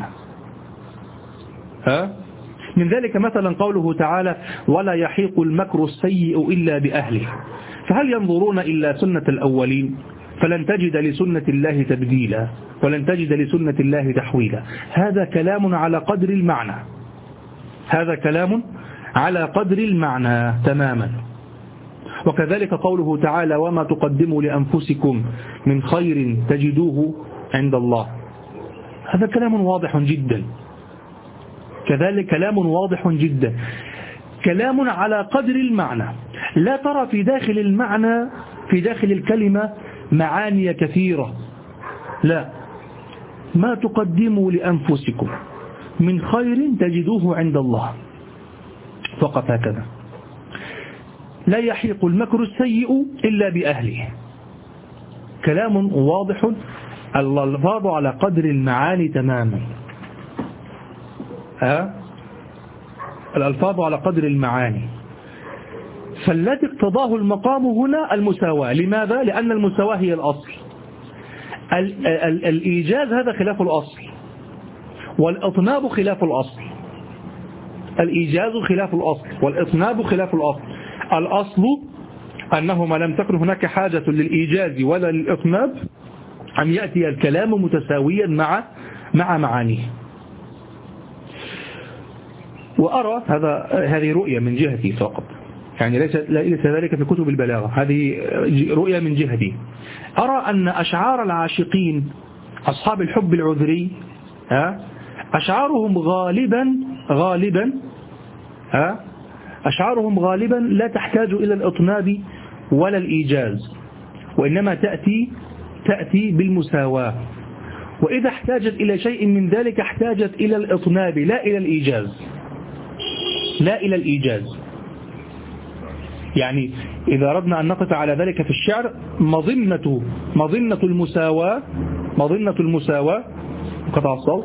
من ذلك مثلا قوله تعالى: ولا يحيق المكر السيء إلا بأهله، فهل ينظرون إلا سنة الأولين فلن تجد لسنة الله تبديلا ولن تجد لسنة الله تحويلا. هذا كلام على قدر المعنى، هذا كلام على قدر المعنى تماما. وكذلك قوله تعالى: وما تقدموا لأنفسكم من خير تجدوه عند الله، هذا كلام واضح جدا، كذلك كلام واضح جدا، كلام على قدر المعنى. لا ترى في داخل المعنى في داخل الكلمة معاني كثيرة، لا، ما تقدموا لأنفسكم من خير تجدوه عند الله، فقط هكذا. لا يحيق المكر السيء إلا بأهله، كلام واضح، الألفاظ على قدر المعاني تماما. الألفاظ على قدر المعاني، فالذي اقتضاه المقام هنا المساواة. لماذا؟ لأن المساواة هي الأصل. الإيجاز هذا خلاف الأصل، والإطناب خلاف الأصل. الإيجاز خلاف الأصل والإطناب خلاف الأصل. الأصل أنه ما لم تكن هناك حاجة للإيجاز ولا للإطناب أن يأتي الكلام متساويا مع معانيه. وأرى هذه رؤية من جهتي فقط، يعني ليس ذلك في كتب البلاغة، هذه رؤية من جهتي. أرى أن أشعار العاشقين أصحاب الحب العذري أشعارهم غالبا لا تحتاج إلى الإطناب ولا الإيجاز، وإنما تأتي بالمساواة. وإذا احتاجت إلى شيء من ذلك احتاجت إلى الإطناب لا إلى الإيجاز. يعني إذا أردنا أن نقف على ذلك في الشعر، مظنة المساواة قطع الصوت.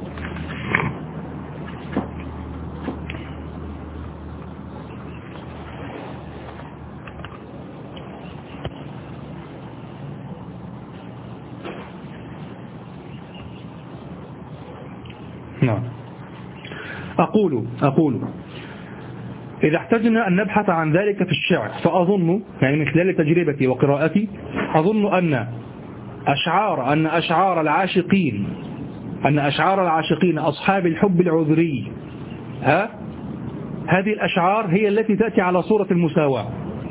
نعم. أقول إذا احتجنا أن نبحث عن ذلك في الشعر، فأظن يعني من خلال تجربتي وقراءتي أظن أن أشعار العاشقين أصحاب الحب العذري هذه الأشعار هي التي تأتي على صورة المساواة.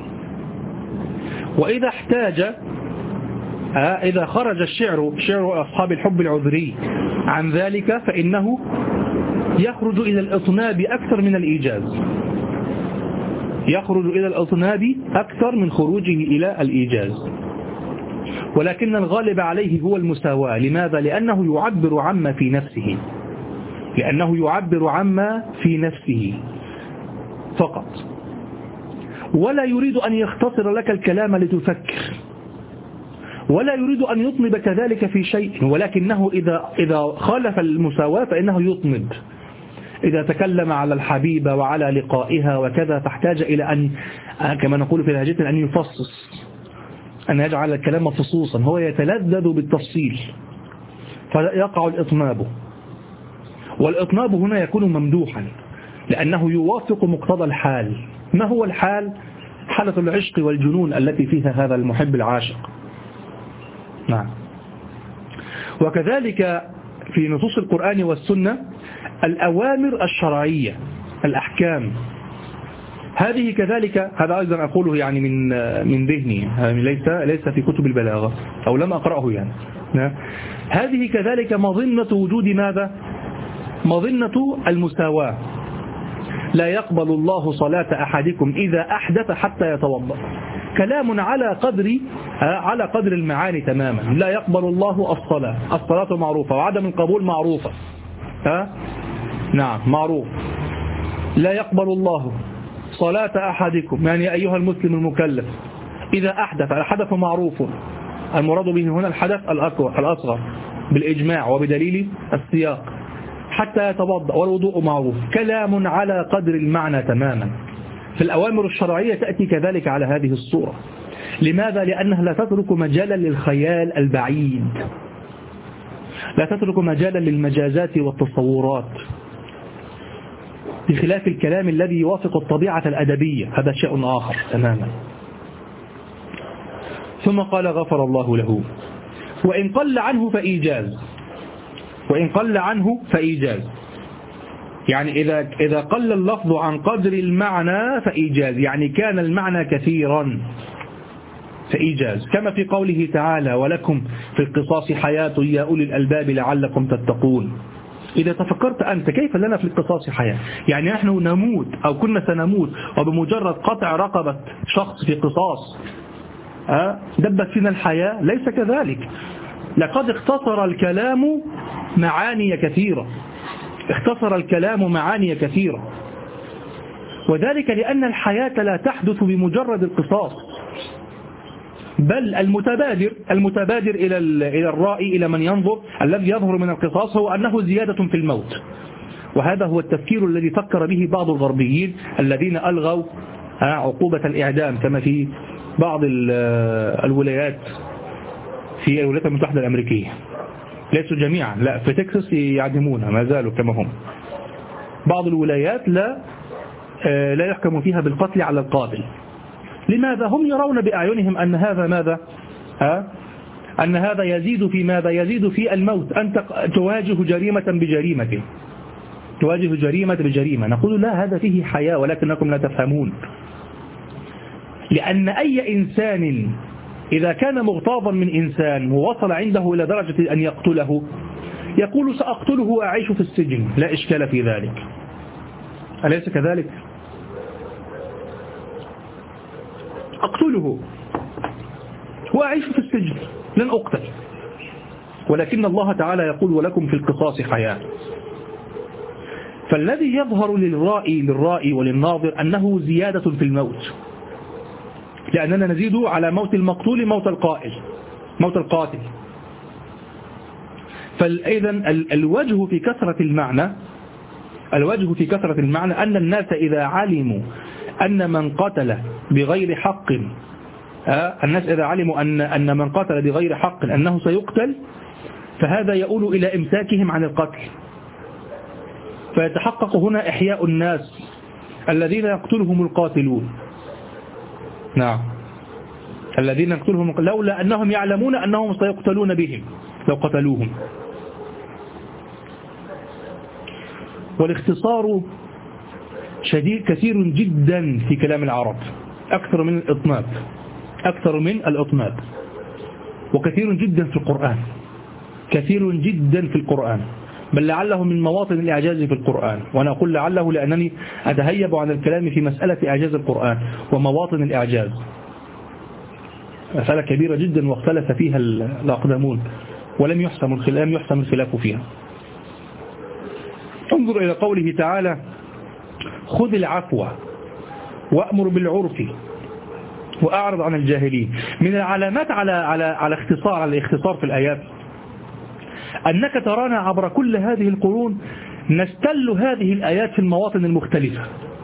وإذا احتاج إذا خرج شعر أصحاب الحب العذري عن ذلك فإنه يخرج إلى الإطناب أكثر من الإيجاز، يخرج إلى الإطناب أكثر من خروجه إلى الإيجاز. ولكن الغالب عليه هو المساواة. لماذا؟ لأنه يعبر عما في نفسه فقط، ولا يريد أن يختصر لك الكلام لتفكر، ولا يريد أن يطنب كذلك في شيء، ولكنه إذا خالف المساواة فإنه يطنب. إذا تكلم على الحبيبة وعلى لقائها وكذا تحتاج إلى أن كما نقول في لهجتنا أن يفصص، أن يجعل الكلام فصوصا، هو يتلذذ بالتفصيل فيقع الإطناب. والإطناب هنا يكون ممدوحا لأنه يوافق مقتضى الحال. ما هو الحال؟ حالة العشق والجنون التي فيها هذا المحب العاشق. نعم. وكذلك في نصوص القرآن والسنة الأوامر الشرعية، الأحكام، هذه كذلك، هذا أيضا أقوله يعني من ذهني، ليس في كتب البلاغة أو لم أقرأه يعني. هذه كذلك مظنة وجود ماذا؟ مظنة المساواة. لا يقبل الله صلاة أحدكم إذا أحدث حتى يتوضأ. كلام على قدر المعاني تماما. لا يقبل الله الصلاة معروفة، وعدم القبول معروفة. نعم معروف. لا يقبل الله صلاة أحدكم، يعني أيها المسلم المكلف، إذا أحدث. الحدث معروف، المراد به هنا الحدث الأصغر بالإجماع وبدليل السياق، حتى يتوضأ، والوضوء معروف. كلام على قدر المعنى تماما. في الأوامر الشرعية تأتي كذلك على هذه الصورة. لماذا؟ لأنها لا تترك مجالا للخيال البعيد، لا تترك مجالا للمجازات والتصورات، بخلاف الكلام الذي يوافق الطبيعة الأدبية، هذا شيء آخر تماما. ثم قال غفر الله له. وإن قل عنه فإيجاز، وإن قل عنه فإيجاز، يعني إذا قل اللفظ عن قدر المعنى فإيجاز، يعني كان المعنى كثيرا فإيجاز، كما في قوله تعالى ولكم في القصاص حياة يا أولي الألباب لعلكم تتقون. إذا تفكرت أنت كيف لنا في القصاص حياة، يعني نحن نموت أو كنا سنموت، وبمجرد قطع رقبة شخص في قصاص دبت فينا الحياة؟ ليس كذلك. لقد اختصر الكلام معاني كثيرة، اختصر الكلام معاني كثيرة، وذلك لأن الحياة لا تحدث بمجرد القصاص، بل المتبادر إلى الرائي، إلى من ينظر، الذي يظهر من القصاص هو أنه زيادة في الموت. وهذا هو التفكير الذي فكر به بعض الغربيين الذين ألغوا عقوبة الإعدام، كما في بعض الولايات في الولايات المتحدة الأمريكية. ليسوا جميعا، لا، في تكساس يعدمونها ما زالوا كما هم. بعض الولايات لا يحكم فيها بالقتل على القاتل. لماذا؟ هم يرون بأعينهم أن هذا ماذا؟ أن هذا يزيد في ماذا؟ يزيد في الموت. أنت تواجه جريمة بجريمة، تواجه جريمة بجريمة. نقول لا، هذا فيه حياة ولكنكم لا تفهمون. لأن أي إنسان إذا كان مغتاظا من إنسان ووصل عنده إلى درجة أن يقتله، يقول سأقتله وأعيش في السجن، لا إشكال في ذلك. أليس كذلك؟ أقتله وأعيش في السجن، لن أقتل. ولكن الله تعالى يقول ولكم في القصاص حياة. فالذي يظهر للرائي وللناظر أنه زيادة في الموت، لأننا نزيد على موت المقتول موت القاتل. فإذا الوجه في كثرة المعنى أن الناس إذا علموا أن من قتل بغير حق، الناس إذا علموا أن من قتل بغير حق أنه سيقتل، فهذا يؤول إلى إمساكهم عن القتل. فيتحقق هنا إحياء الناس الذين يقتلهم القاتلون. نعم، الذين يقتلهم لولا أنهم يعلمون أنهم سيقتلون بهم لو قتلوهم. والاختصار كثير جدا في كلام العرب، أكثر من الإطناب، وكثير جدا في القرآن، بل لعله من مواطن الإعجاز في القرآن. وأنا أقول لعله لأنني أتهيب عن الكلام في مسألة إعجاز القرآن ومواطن الإعجاز. مسألة كبيرة جدا واختلف فيها الأقدمون، ولم يحسم الخلاف فيها. انظر إلى قوله تعالى خذ العفو وأمر بالعرف وأعرض عن الجاهلين. من العلامات على الاختصار في الآيات أنك ترانا عبر كل هذه القرون نستل هذه الآيات في المواطن المختلفة.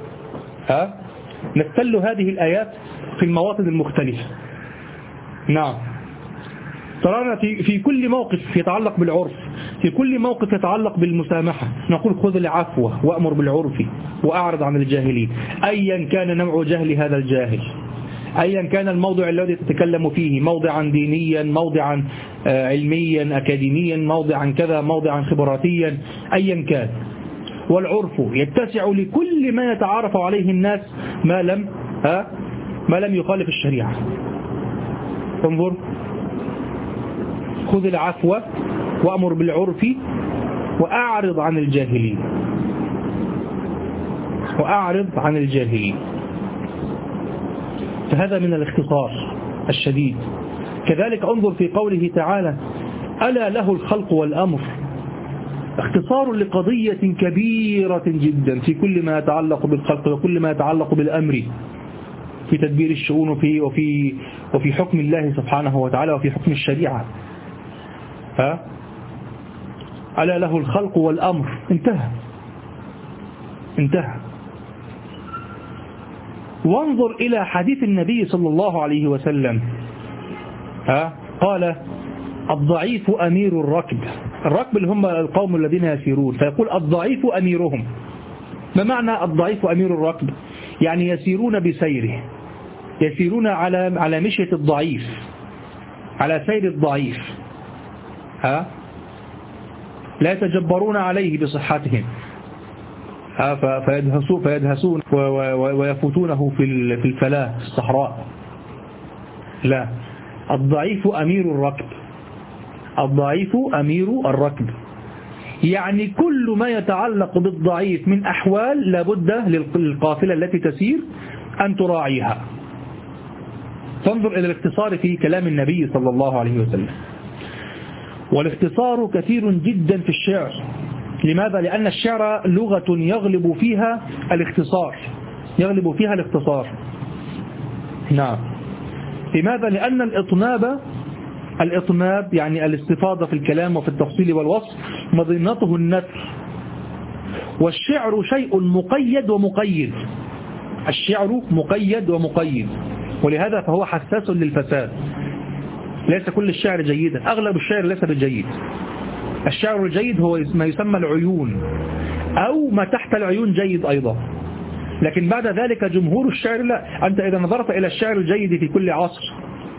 نستل هذه الآيات في المواطن المختلفة. نعم، ترانا في كل موقف يتعلق بالعرف، في كل موقف يتعلق بالمسامحة نقول خذ العفو وأمر بالعرف وأعرض عن الجاهلين، أيا كان نوع جهل هذا الجاهل، أيا كان الموضع الذي تتكلم فيه، موضعا دينيا، موضعا علميا أكاديميا، موضعا كذا، موضعا خبراتيا، أيا كان. والعرف يتسع لكل ما يتعارف عليه الناس ما لم يخالف الشريعة. انظر، خذ العفو وأمر بالعرف وأعرض عن الجاهلين. وأعرض عن الجاهلين. فهذا من الاختصار الشديد. كذلك انظر في قوله تعالى: ألا له الخلق والأمر، اختصار لقضية كبيرة جدا في كل ما يتعلق بالخلق وكل ما يتعلق بالأمر في تدبير الشؤون وفي حكم الله سبحانه وتعالى وفي حكم الشريعة. ألا له الخلق والأمر، انتهى. وانظر إلى حديث النبي صلى الله عليه وسلم، قال: الضعيف أمير الركب اللي هم القوم الذين يسيرون، فيقول الضعيف أميرهم. ما معنى الضعيف أمير الركب؟ يعني يسيرون بسيره، يسيرون على مشية الضعيف، على سير الضعيف، لا يتجبرون عليه بصحتهم، فيدهسون ويفوتونه في الفلاة في الصحراء. لا، الضعيف أمير الركب، الضعيف أمير الركب، يعني كل ما يتعلق بالضعيف من أحوال لابد للقافلة التي تسير أن تراعيها. فانظر إلى الاختصار في كلام النبي صلى الله عليه وسلم. والاختصار كثير جدا في الشعر. لماذا؟ لأن الشعر لغة يغلب فيها الاختصار. نعم. لماذا؟ لأن الإطناب يعني الاستفاضة في الكلام وفي التفصيل والوصف مظنته النثر، والشعر شيء مقيد ومقيد، الشعر مقيد ومقيد، ولهذا فهو حساس للفساد. ليس كل الشعر جيدا، أغلب الشعر ليس بالجيد. الشعر الجيد هو ما يسمى العيون، أو ما تحت العيون جيد أيضا، لكن بعد ذلك جمهور الشعر لا. أنت إذا نظرت إلى الشعر الجيد في كل عصر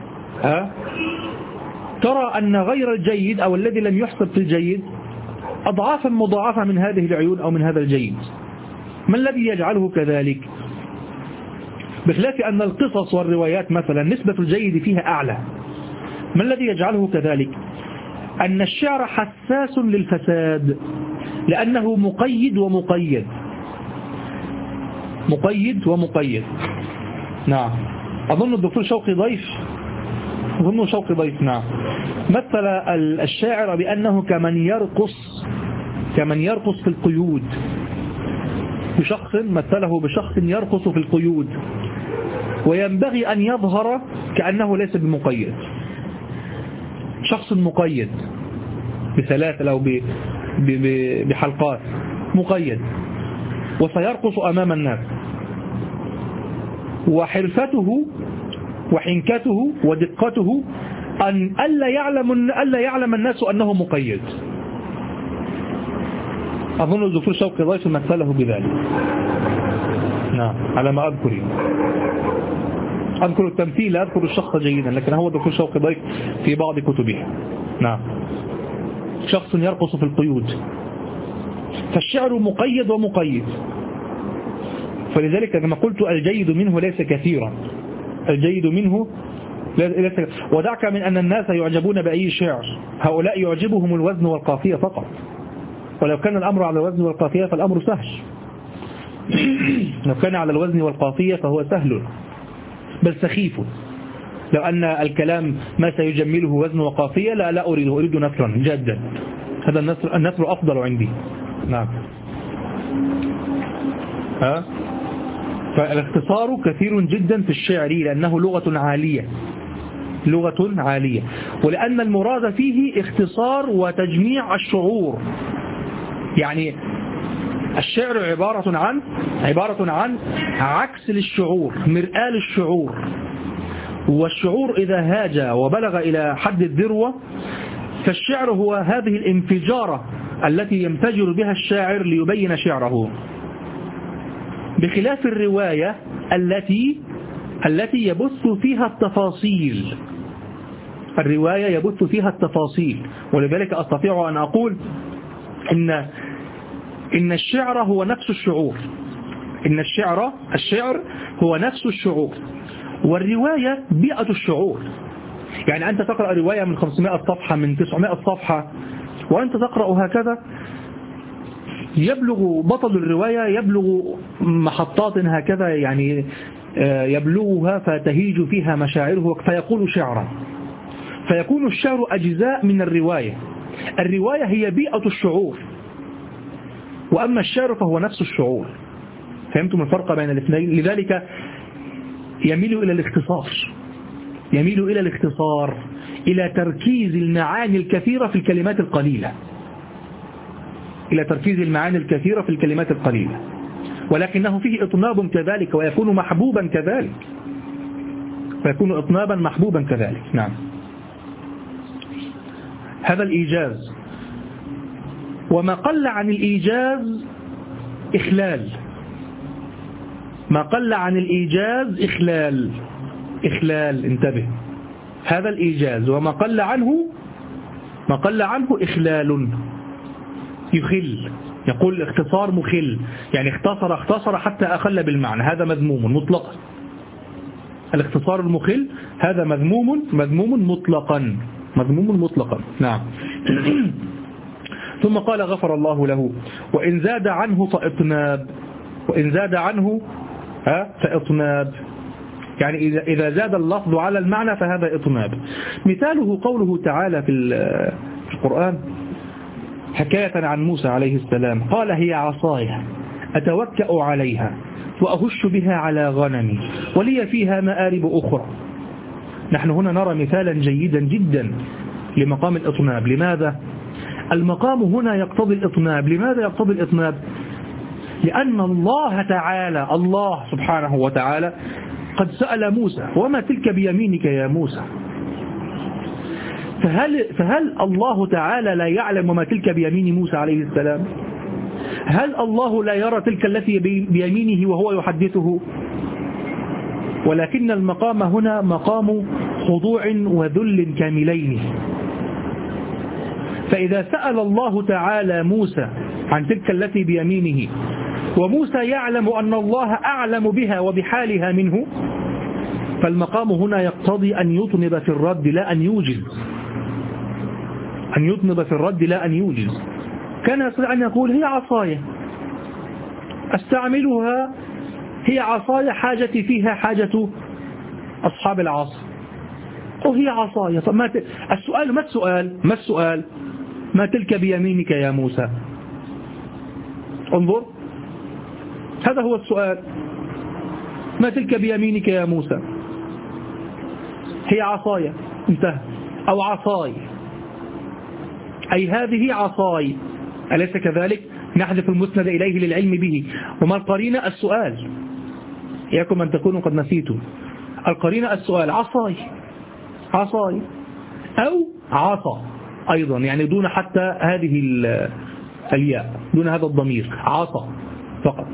ترى أن غير الجيد أو الذي لم يحسب في الجيد أضعافا مضاعفة من هذه العيون أو من هذا الجيد. ما الذي يجعله كذلك؟ بخلاف أن القصص والروايات مثلا نسبة الجيد فيها أعلى. ما الذي يجعله كذلك؟ أن الشعر حساس للفساد، لأنه مقيد ومقيد. نعم. أظن الدكتور شوقي ضيف. نعم. مثل الشاعر بأنه كمن يرقص في القيود، مثله بشخص يرقص في القيود، وينبغي أن يظهر كأنه ليس بمقيد، شخص مقيد بسلاسل أو بحلقات، مقيد وسيرقص أمام الناس، وحرفته وحنكته ودقته أن ألا يعلم الناس أنه مقيد. أظن الدكتور شوقي ضيف مثله بذلك. نعم، على ما أذكر التمثيل، لا أذكر الشخص جيدا، لكن هو الدكتور شوقي ضيف في بعض كتبه. نعم، شخص يرقص في القيود. فالشعر مقيد ومقيد، فلذلك كما قلت الجيد منه ليس كثيرا، الجيد منه ليس. ودعك من أن الناس يعجبون بأي شعر، هؤلاء يعجبهم الوزن والقافية فقط، ولو كان الأمر على الوزن والقافية فالأمر سهل. لو كان على الوزن والقافية فهو سهل بل سخيف. لو أن الكلام ما سيجمله وزن وقافية لا أريد نثرا جدا، هذا النثر أفضل عندي. نعم. فالاختصار كثير جدا في الشعر لأنه لغة عالية، ولأن المراد فيه اختصار وتجميع الشعور. يعني الشعر عبارة عن عكس للشعور، مرآة للشعور، والشعور إذا هاج وبلغ إلى حد الذروة فالشعر هو هذه الانفجارة التي ينفجر بها الشاعر ليبين شعره، بخلاف الرواية التي يبث فيها التفاصيل. الرواية يبث فيها التفاصيل، ولذلك أستطيع أن أقول إن الشعر هو نفس الشعور، إن الشعر هو نفس الشعور، والرواية بيئة الشعور. يعني أنت تقرأ رواية من 500 صفحة من 900 صفحة وأنت تقرأ هكذا يبلغ بطل الرواية يبلغ محطات هكذا يعني يبلغها فتهيج فيها مشاعره فيقول شعرا، فيكون الشعر أجزاء من الرواية. الرواية هي بيئة الشعور، وأما الشعر فهو نفس الشعور. فهمتم الفرق بين الاثنين؟ لذلك يميل إلى الاختصار، يميل إلى الاختصار، إلى تركيز المعاني الكثيرة في الكلمات القليلة، إلى تركيز المعاني الكثيرة في الكلمات القليلة، ولكنه فيه إطناب كذلك، ويكون محبوبا كذلك، ويكون إطنابا محبوبا كذلك. نعم، هذا الإيجاز. وما قل عن الإيجاز إخلال، ما قل عن الإيجاز إخلال، انتبه، هذا الإيجاز. وما قل عنه، ما قل عنه إخلال، يخل، يقول اختصار مخل، يعني اختصر حتى أخل بالمعنى، هذا مذموم مطلقا. الاختصار المخل هذا مذموم مطلقا. نعم. ثم قال غفر الله له، وإن زاد عنه فإطناب، وإن زاد عنه فإطناب، يعني إذا زاد اللفظ على المعنى فهذا إطناب. مثاله قوله تعالى في القرآن حكاية عن موسى عليه السلام، قال هي عصاي أتوكأ عليها وأهش بها على غنمي ولي فيها مآرب أخرى. نحن هنا نرى مثالا جيدا جدا لمقام الإطناب. لماذا؟ المقام هنا يقتضي الإطناب. لماذا يقتضي الإطناب؟ لأن الله تعالى، الله سبحانه وتعالى قد سأل موسى وما تلك بيمينك يا موسى، فهل الله تعالى لا يعلم ما تلك بيمين موسى عليه السلام؟ هل الله لا يرى تلك التي بيمينه وهو يحدثه؟ ولكن المقام هنا مقام خضوع وذل كاملين. فإذا سأل الله تعالى موسى عن تلك التي بيمينه وموسى يعلم أن الله أعلم بها وبحالها منه، فالمقام هنا يقتضي أن يطنب في الرد لا أن يوجز، أن يطنب في الرد لا أن يوجز. كان يستطيع أن يقول هي عصاية أستعملها، هي عصاية حاجتي فيها حاجة أصحاب العصا، وهي عصاية. طب السؤال ما السؤال؟ ما تلك بيمينك يا موسى؟ انظر، هذا هو السؤال. ما تلك بيمينك يا موسى؟ هي عصاية، انتهى. أو عصاي، أي هذه عصاي، أليس كذلك؟ نحذف المسند إليه للعلم به. وما القرينة؟ السؤال. إياكم أن تكونوا قد نسيتوا القرينة، السؤال. عصاي أو عصا أيضا، يعني دون حتى هذه الياء، دون هذا الضمير، عصا فقط،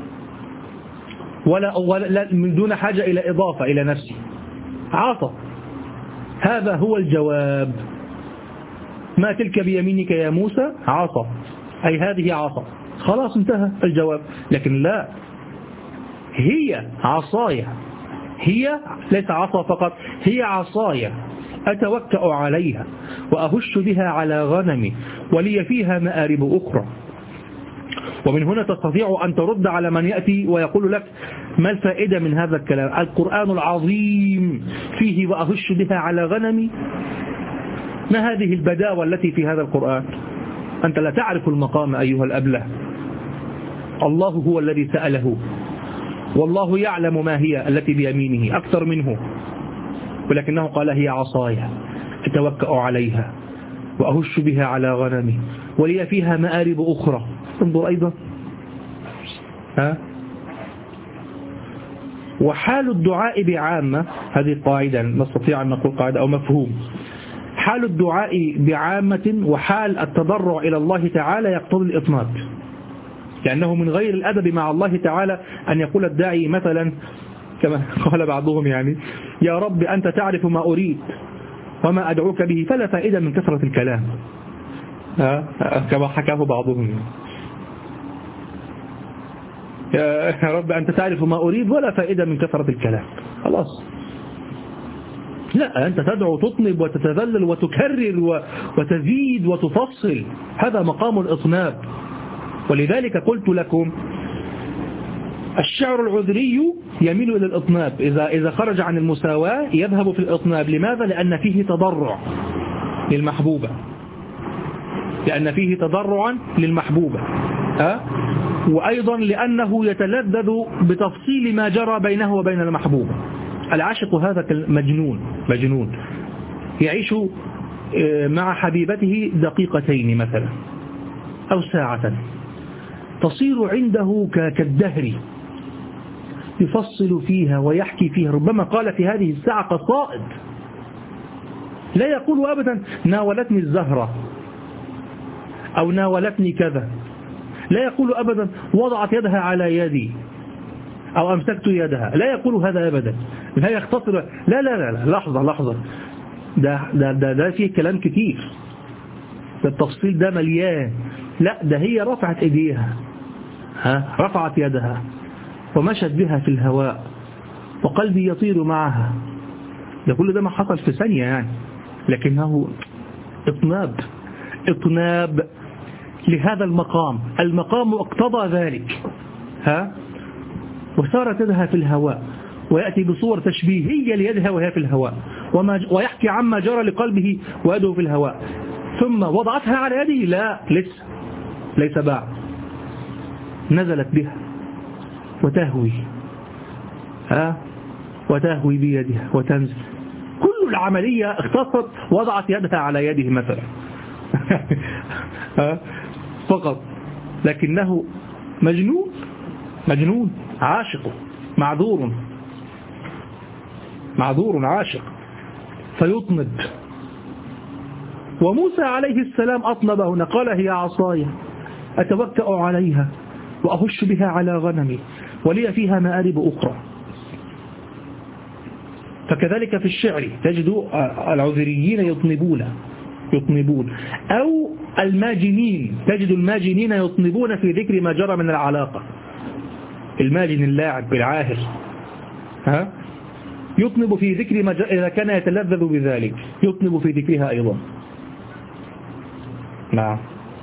ولا من دون حاجة إلى إضافة إلى نفسه، عصا. هذا هو الجواب. ما تلك بيمينك يا موسى؟ عصا، أي هذه عصا، خلاص انتهى الجواب. لكن لا، هي عصايا، هي ليس عصا فقط، هي عصايا أتوكأ عليها وأهش بها على غنمي ولي فيها مآرب أخرى. ومن هنا تستطيع أن ترد على من يأتي ويقول لك ما الفائدة من هذا الكلام؟ القرآن العظيم فيه وأهش بها على غنمي، ما هذه البداوة التي في هذا القرآن؟ أنت لا تعرف المقام أيها الأبله. الله هو الذي سأله، والله يعلم ما هي التي بيمينه أكثر منه، ولكنه قال هي عصايا أتوكأ عليها وأهش بها على غنمي ولي فيها مآرب أخرى. انظر أيضا، وحال الدعاء بعامة، هذه قاعدة نستطيع أن نقول قاعدة أو مفهوم. حال الدعاء بعامة وحال التضرع إلى الله تعالى يقتضي الإطناب، لأنه من غير الأدب مع الله تعالى أن يقول الداعي مثلا كما قال بعضهم يعني يا رب أنت تعرف ما أريد وما أدعوك به، فلا فائدة من كثرة الكلام، كما حكاه بعضهم، يا رب أنت تعرف ما أريد ولا فائدة من كثرة الكلام. خلاص، لا، أنت تدعو تطلب وتتذلل وتكرر وتزيد وتفصل، هذا مقام الإطناب. ولذلك قلت لكم الشعر العذري يميل إلى الإطناب، إذا خرج عن المساواة يذهب في الإطناب. لماذا؟ لأن فيه تضرع للمحبوبة، لأن فيه تضرعا للمحبوبة، وأيضا لأنه يتلذذ بتفصيل ما جرى بينه وبين المحبوبة. العاشق هذا مجنون يعيش مع حبيبته دقيقتين مثلا أو ساعة، تصير عنده كالدهر، يفصل فيها ويحكي فيها. ربما قال في هذه الساعة قصائد، لا يقول أبدا ناولتني الزهرة أو ناولتني كذا، لا يقول أبدا وضعت يدها على يدي أو أمسكت يدها، لا يقول هذا أبدا، لا يختصر، لا لا لا، لحظة، ده فيه كلام كتير، ده التفصيل ده مليان. لا، ده هي رفعت ايديها، رفعت يدها ومشت بها في الهواء وقلبي يطير معها. ده كل ده ما حصل في ثانية يعني، لكنه اطناب لهذا المقام اقتضى ذلك. وسارت يدها في الهواء، ويأتي بصور تشبيهية ليدها وهي في الهواء، ويحكي عما جرى لقلبه ويده في الهواء. ثم وضعتها على يده، لا، ليس بعد، نزلت بها وتهوي بيدها وتنزل. كل العملية اختصت وضعت يدها على يده مثلا فقط، لكنه مجنون عاشق، معذور عاشق فيطنب. وموسى عليه السلام أطنب هنا، قال هي عصاي أتوكأ عليها وأهش بها على غنمي ولي فيها مآرب أخرى. فكذلك في الشعر تجد العذريين يطنبون، أو الماجنين، تجد الماجنين يطنبون في ذكر ما جرى من العلاقة. الماجن اللاعب بالعاهر يطنب في ذكر ما جرى، إذا كان يتلذذ بذلك يطنب في ذكرها أيضا. نعم.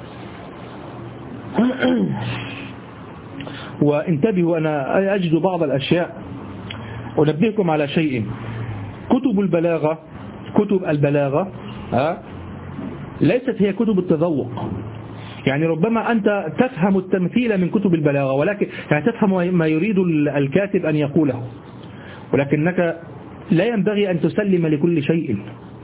وانتبهوا، أنا أجد بعض الأشياء، أنبهكم على شيء. كتب البلاغة ليست هي كتب التذوق. يعني ربما أنت تفهم التمثيل من كتب البلاغة، ولكن يعني تفهم ما يريد الكاتب أن يقوله، ولكنك لا ينبغي أن تسلم لكل شيء،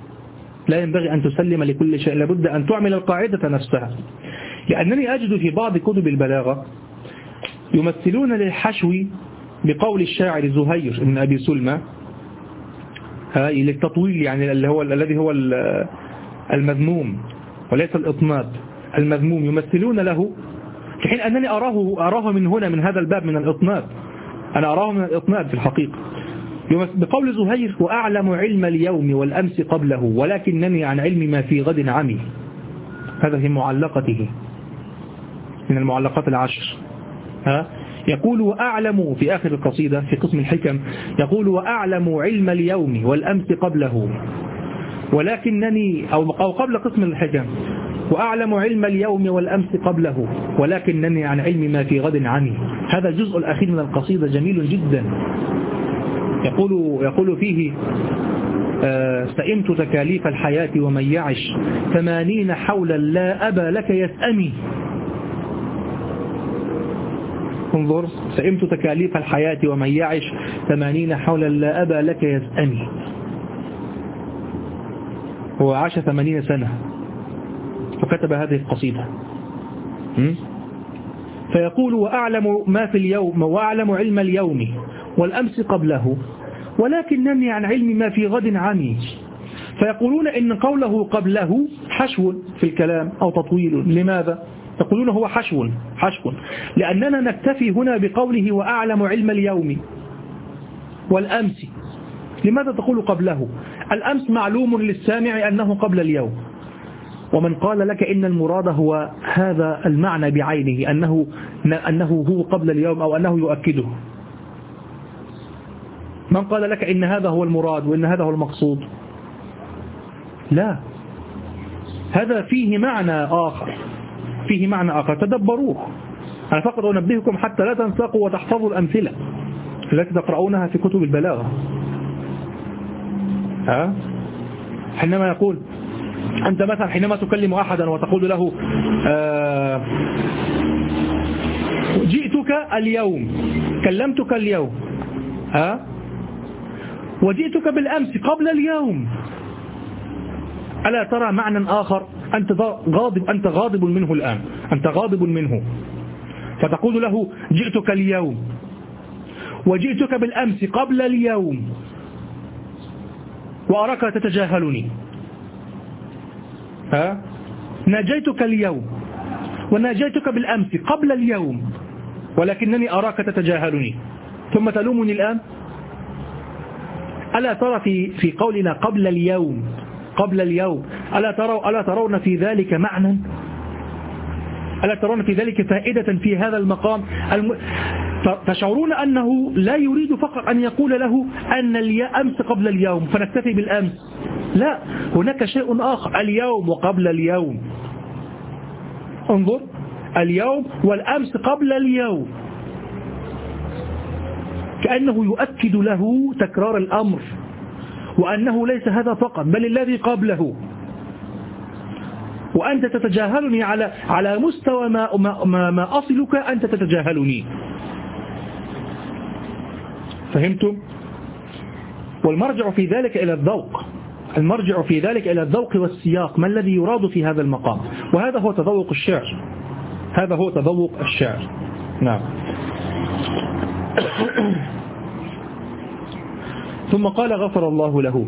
لابد أن تعمل القاعدة نفسها. لأنني أجد في بعض كتب البلاغة يمثلون للحشو بقول الشاعر زهير بن أبي سلمى للتطويل، يعني الذي هو المذموم وليس الإطناب، المذموم يمثلون له، في حين أنني أراه من هذا الباب من الإطناب، أنا أراه من الإطناب في الحقيقة. بقول زهير وأعلم علم اليوم والأمس قبله ولكنني عن علم ما في غد عمي. هذا في معلقته من المعلقات العشر. يقول وأعلم في آخر القصيدة في قسم الحكم، يقول وأعلم علم اليوم والأمس قبله ولكنني، أو قبل قسم الحكم، وأعلم علم اليوم والأمس قبله ولكنني عن علم ما في غد عمي. هذا الجزء الأخير من القصيدة جميل جدا. يقول فيه سئمت تكاليف الحياة ومن يعش 80 حولا لا أبا لك يسأمي. انظر، سئمت تكاليف الحياة ومن يعش 80 حولا لا أبا لك يسأمي. هو عاش 80 سنة فكتب هذه القصيدة. فيقول وأعلم ما في اليوم وأعلم علم اليوم والأمس قبله ولكنني عن علم ما في غد عمي. فيقولون إن قوله قبله حشو في الكلام أو تطويل. لماذا؟ يقولون هو حشو لأننا نكتفي هنا بقوله وأعلم علم اليوم والأمس. لماذا تقول قبله؟ الأمس معلوم للسامع أنه قبل اليوم، ومن قال لك إن المراد هو هذا المعنى بعينه، أنه هو قبل اليوم أو أنه يؤكده؟ من قال لك إن هذا هو المراد وإن هذا هو المقصود؟ لا، هذا فيه معنى آخر، تدبروه. أنا فقط أنبهكم حتى لا تنساقوا وتحفظوا الأمثلة التي تقرؤونها في كتب البلاغة. حينما يقول أنت مثلا حينما تكلم أحدا وتقول له جئتك اليوم، كلمتك اليوم، وجئتك بالأمس قبل اليوم، ألا ترى معنى آخر؟ أنت غاضب منه الآن، أنت غاضب منه، فتقول له جئتك اليوم وجئتك بالأمس قبل اليوم وأراك تتجاهلني. ناجيتك اليوم وناجيتك بالأمس قبل اليوم ولكنني أراك تتجاهلني ثم تلومني الآن. ألا ترى في قولنا قبل اليوم ألا ترون في ذلك معنى؟ ألا ترون في ذلك فائدة في هذا المقام؟ تشعرون أنه لا يريد فقط أن يقول له أن الأمس قبل اليوم فنكتفي بالأمس، لا، هناك شيء آخر، اليوم وقبل اليوم. انظر، اليوم والأمس قبل اليوم، كأنه يؤكد له تكرار الأمر وأنه ليس هذا فقط بل الذي قبله، وأنت تتجاهلني على مستوى ما أصلك أنت تتجاهلني. فهمتم؟ والمرجع في ذلك إلى الذوق، المرجع في ذلك إلى الذوق والسياق، ما الذي يراد في هذا المقام، وهذا هو تذوق الشعر، هذا هو تذوق الشعر. نعم. ثم قال غفر الله له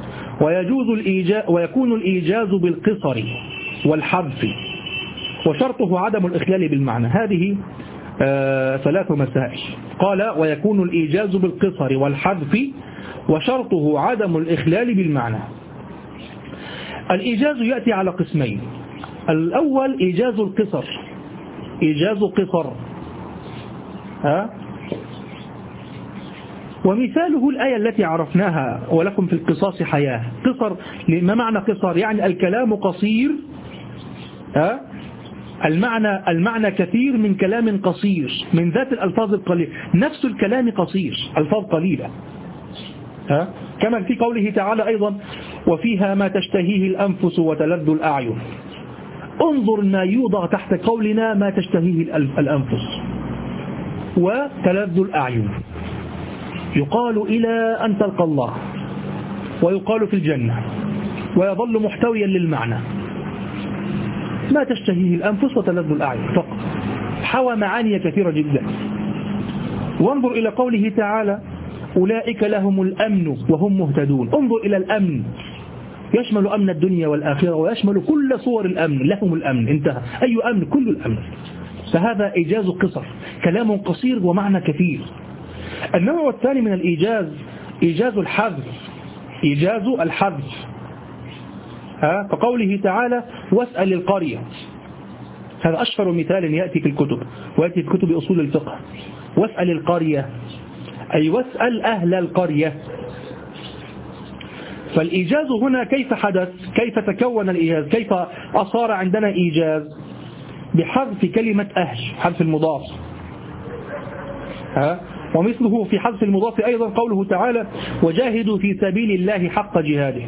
ويكون الإيجاز بالقصر والحذف وشرطه عدم الإخلال بالمعنى. هذه 3 مسائل. قال ويكون الإيجاز بالقصر والحذف وشرطه عدم الإخلال بالمعنى. الإيجاز يأتي على قسمين. الأول إيجاز القصر، إيجاز قصر، ومثاله الآية التي عرفناها ولكم في القصاص حياة. قصر، ما معنى قصر؟ يعني الكلام قصير، المعنى كثير من كلام قصير، من ذات الألفاظ القليلة، نفس الكلام قصير، ألفاظ قليلة. كما في قوله تعالى أيضا وفيها ما تشتهيه الأنفس وتلذ الأعين. انظر ما يوضع تحت قولنا ما تشتهيه الأنفس وتلذ الأعين. يقال إلى أن تلقى الله، ويقال في الجنة، ويظل محتويا للمعنى. ما تشتهيه الأنفس وتلذ الأعين فقط، حوى معاني كثيرة جدا. وانظر إلى قوله تعالى أولئك لهم الأمن وهم مهتدون. انظر إلى الأمن، يشمل أمن الدنيا والآخرة ويشمل كل صور الأمن، لهم الأمن، انتهى. أي أمن؟ كل الأمن. فهذا إيجاز قصر، كلام قصير ومعنى كثير. النوع الثاني من الإيجاز إيجاز الحذف، إيجاز الحذف. كقوله تعالى واسأل القرية. هذا أشهر مثال يأتي في الكتب ويأتي في كتب أصول الفقه. واسأل القرية أي واسأل أهل القرية. فالإيجاز هنا كيف حدث؟ كيف تكون الإيجاز؟ كيف أصار عندنا إيجاز؟ بحذف كلمة أهل، حذف المضاف. ومثله في حذف المضاف أيضا قوله تعالى وجاهدوا في سبيل الله حق جهاده.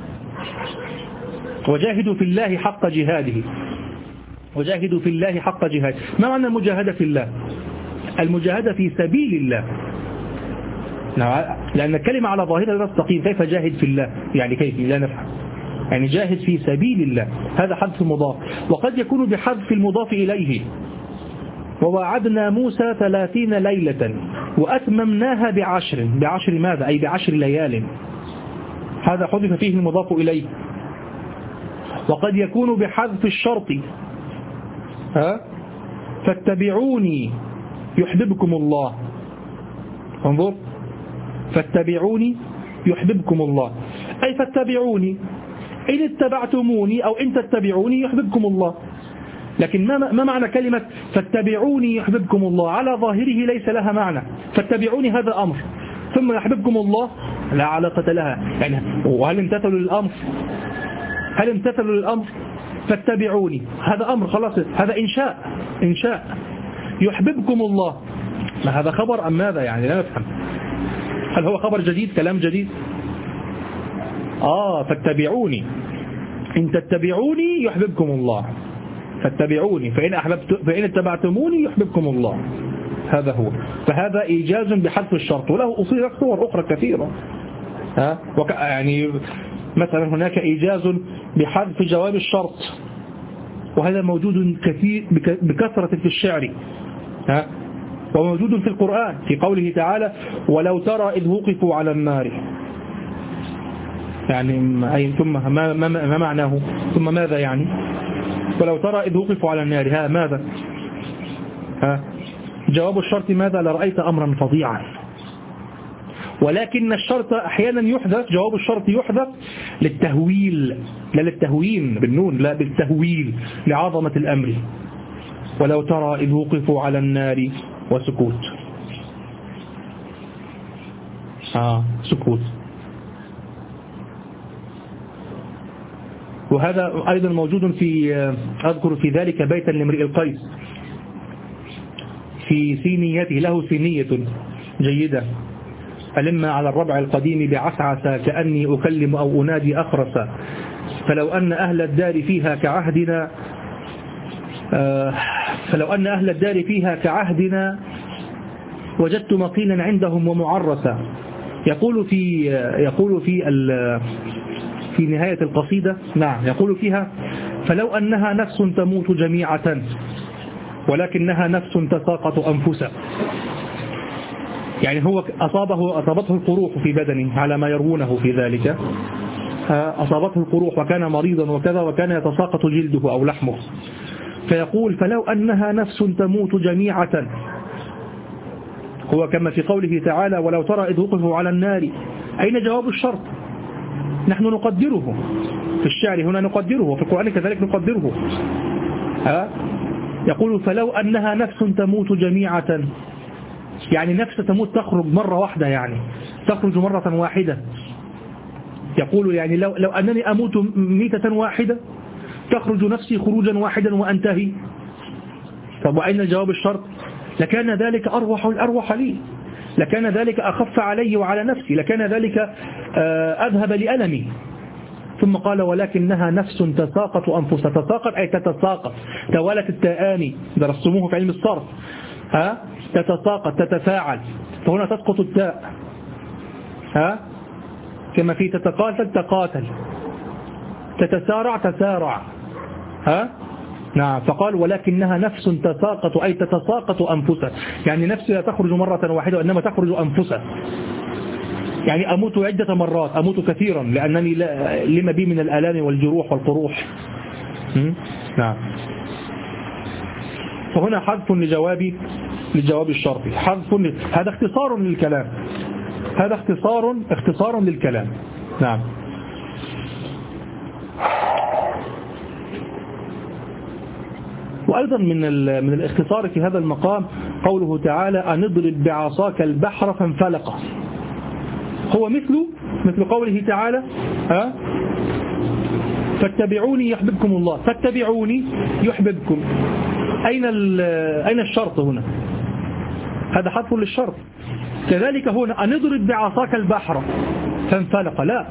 وجاهدوا في الله حق جهاده، وجاهدوا في الله حق جهاده. ما معنى المجاهدة في الله؟ المجاهدة في سبيل الله، لأن الكلمة على ظاهرها لا تستقيم. كيف جاهد في الله؟ يعني كيف؟ لا نفهم. يعني جاهد في سبيل الله، هذا حذف المضاف. وقد يكون بحذف المضاف إليه. ووعدنا موسى 30 ليلة وأتممناها بعشر. بعشر ماذا؟ أي بعشر ليال. هذا حذف فيه المضاف إليه. وقد يكون بحذف الشرط، فاتبعوني يحببكم الله. انظر، فاتبعوني يحببكم الله، أي فاتبعوني، إن اتبعتموني أو إن تتبعوني يحببكم الله. لكن ما معنى كلمة فاتبعوني يحببكم الله؟ على ظاهره ليس لها معنى. فاتبعوني هذا أمر، ثم يحببكم الله لا علاقة لها. يعني وهل امتثلوا للأمر؟ هل امتثلوا للأمر؟ فاتبعوني هذا أمر، خلاص، هذا إنشاء. يحببكم الله. ما هذا خبر أم ماذا؟ يعني لا نفهم، هل هو خبر جديد، كلام جديد؟ فاتبعوني، إن تتبعوني يحببكم الله، فاتبعوني فإن اتبعتموني يحببكم الله. هذا هو. فهذا إيجاز بحذف الشرط، وله صور أخرى كثيرة. يعني مثلا هناك إيجاز بحذف جواب الشرط، وهذا موجود كثير بكثرة في الشعر، وموجود في القرآن في قوله تعالى ولو ترى إذ وقفوا على النار. يعني ثم ما معناه؟ ثم ماذا يعني؟ ولو ترى إذ وقفوا على النار، ماذا؟ جواب الشرط ماذا؟ لرأيت أمرا فظيعا. ولكن الشرط أحيانا يحذف، جواب الشرط يحذف للتهويل، لا للتهوين بالنون، لا بالتهويل لعظمة الأمر. ولو ترى إذ وقفوا على النار وسكوت. سكوت. وهذا أيضا موجود في، أذكر في ذلك بيتا لامرئ القيس في سينيته، له سينية جيدة: ألما على الربع القديم بعسعس كأني أكلم أو أنادي أخرس، فلو أن أهل الدار فيها كعهدنا وجدت مقيلا عندهم ومعرسا. يقول في نهاية القصيدة، يقول فيها: فلو أنها نفس تموت جميعة ولكنها نفس تساقط أنفسا. يعني هو أصابته القروح في بدنه على ما يروونه في ذلك، أصابته القروح وكان مريضا وكذا، وكان يتساقط جلده أو لحمه، فيقول: فلو أنها نفس تموت جميعة. هو كما في قوله تعالى: ولو ترى إذ وقفوا على النار. أين جواب الشرط؟ نحن نقدره في الشعر هنا، نقدره، وفي القرآن كذلك نقدره. يقول: فلو أنها نفس تموت جميعة، يعني نفس تموت، تخرج مرة واحدة، يعني تخرج مرة واحدة. يقول يعني لو أنني أموت ميتة واحدة تخرج نفسي خروجا واحدا وأنتهي. طب وأين جواب الشرط؟ لكان ذلك أروح لي، لكان ذلك أخف علي وعلى نفسي، لكان ذلك أذهب لألمي. ثم قال: ولكنها نفس تساقط أنفسها. تساقط أي تتساقط، توالت التاءان، درستموه في علم الصرف. تتساقط، تتفاعل، فهنا تسقط التاء. كما في تتقاتل، تقاتل، تتسارع، تسارع. نعم. فقال: ولكنها نفس تساقط أي تتساقط أنفسها، يعني نفسي لا تخرج مرة واحدة وإنما تخرج أنفسها. يعني أموت عدة مرات، أموت كثيرا، لأنني لما بي من الآلام والجروح والقروح. نعم. فهنا حذف لجواب الشرطي، هذا اختصار للكلام، هذا اختصار للكلام. نعم. وأيضا من الاختصار في هذا المقام قوله تعالى: أن اضرب بعصاك البحر فانفلق. هو مثل قوله تعالى: فاتبعوني يحببكم الله. فاتبعوني يحببكم. أين الشرط هنا؟ هذا حذف للشرط. كذلك هنا: أن اضرب بعصاك البحر فانفلق. لا،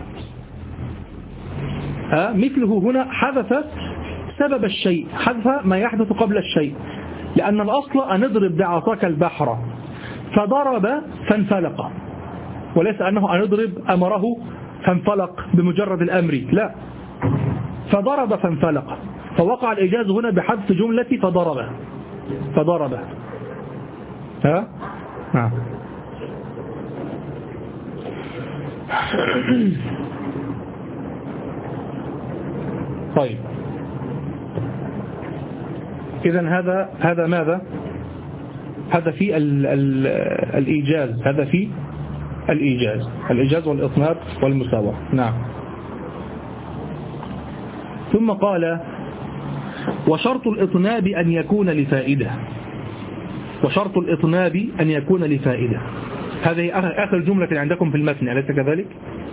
مثله هنا حذف سبب الشيء، حذف ما يحدث قبل الشيء، لأن الأصل أن اضرب بعصاك البحر، فضرب فانفلق، وليس أنه أن اضرب أمره فانفلق بمجرد الأمر، لا، فضرب فانفلق. فوقع الإيجاز هنا بحذف جملة فضرب. نعم. طيب، إذن هذا ماذا؟ هذا في الإيجاز، هذا في الإيجاز والإطناب والمساواة. نعم. ثم قال: وشرط الإطناب أن يكون لفائدة. وشرط الإطناب أن يكون لفائدة. هذه آخر جملة عندكم في المتن، أليس كذلك؟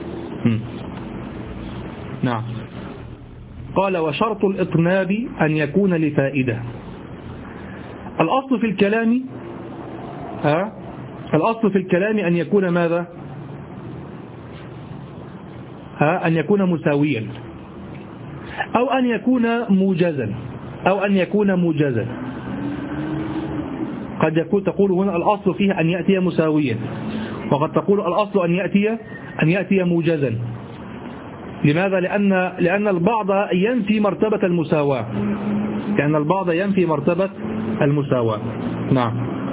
نعم. قال: وشرط الإطناب أن يكون لفائدة، الأصل في الكلام الأصل في الكلام أن يكون ماذا؟ أن يكون مساويا أو أن يكون موجزا قد يكون تقول هنا الأصل فيه أن يأتي مساويا، وقد تقول الأصل أن يأتي موجزا. لماذا؟ لأن البعض ينفي مرتبة المساواة. نعم.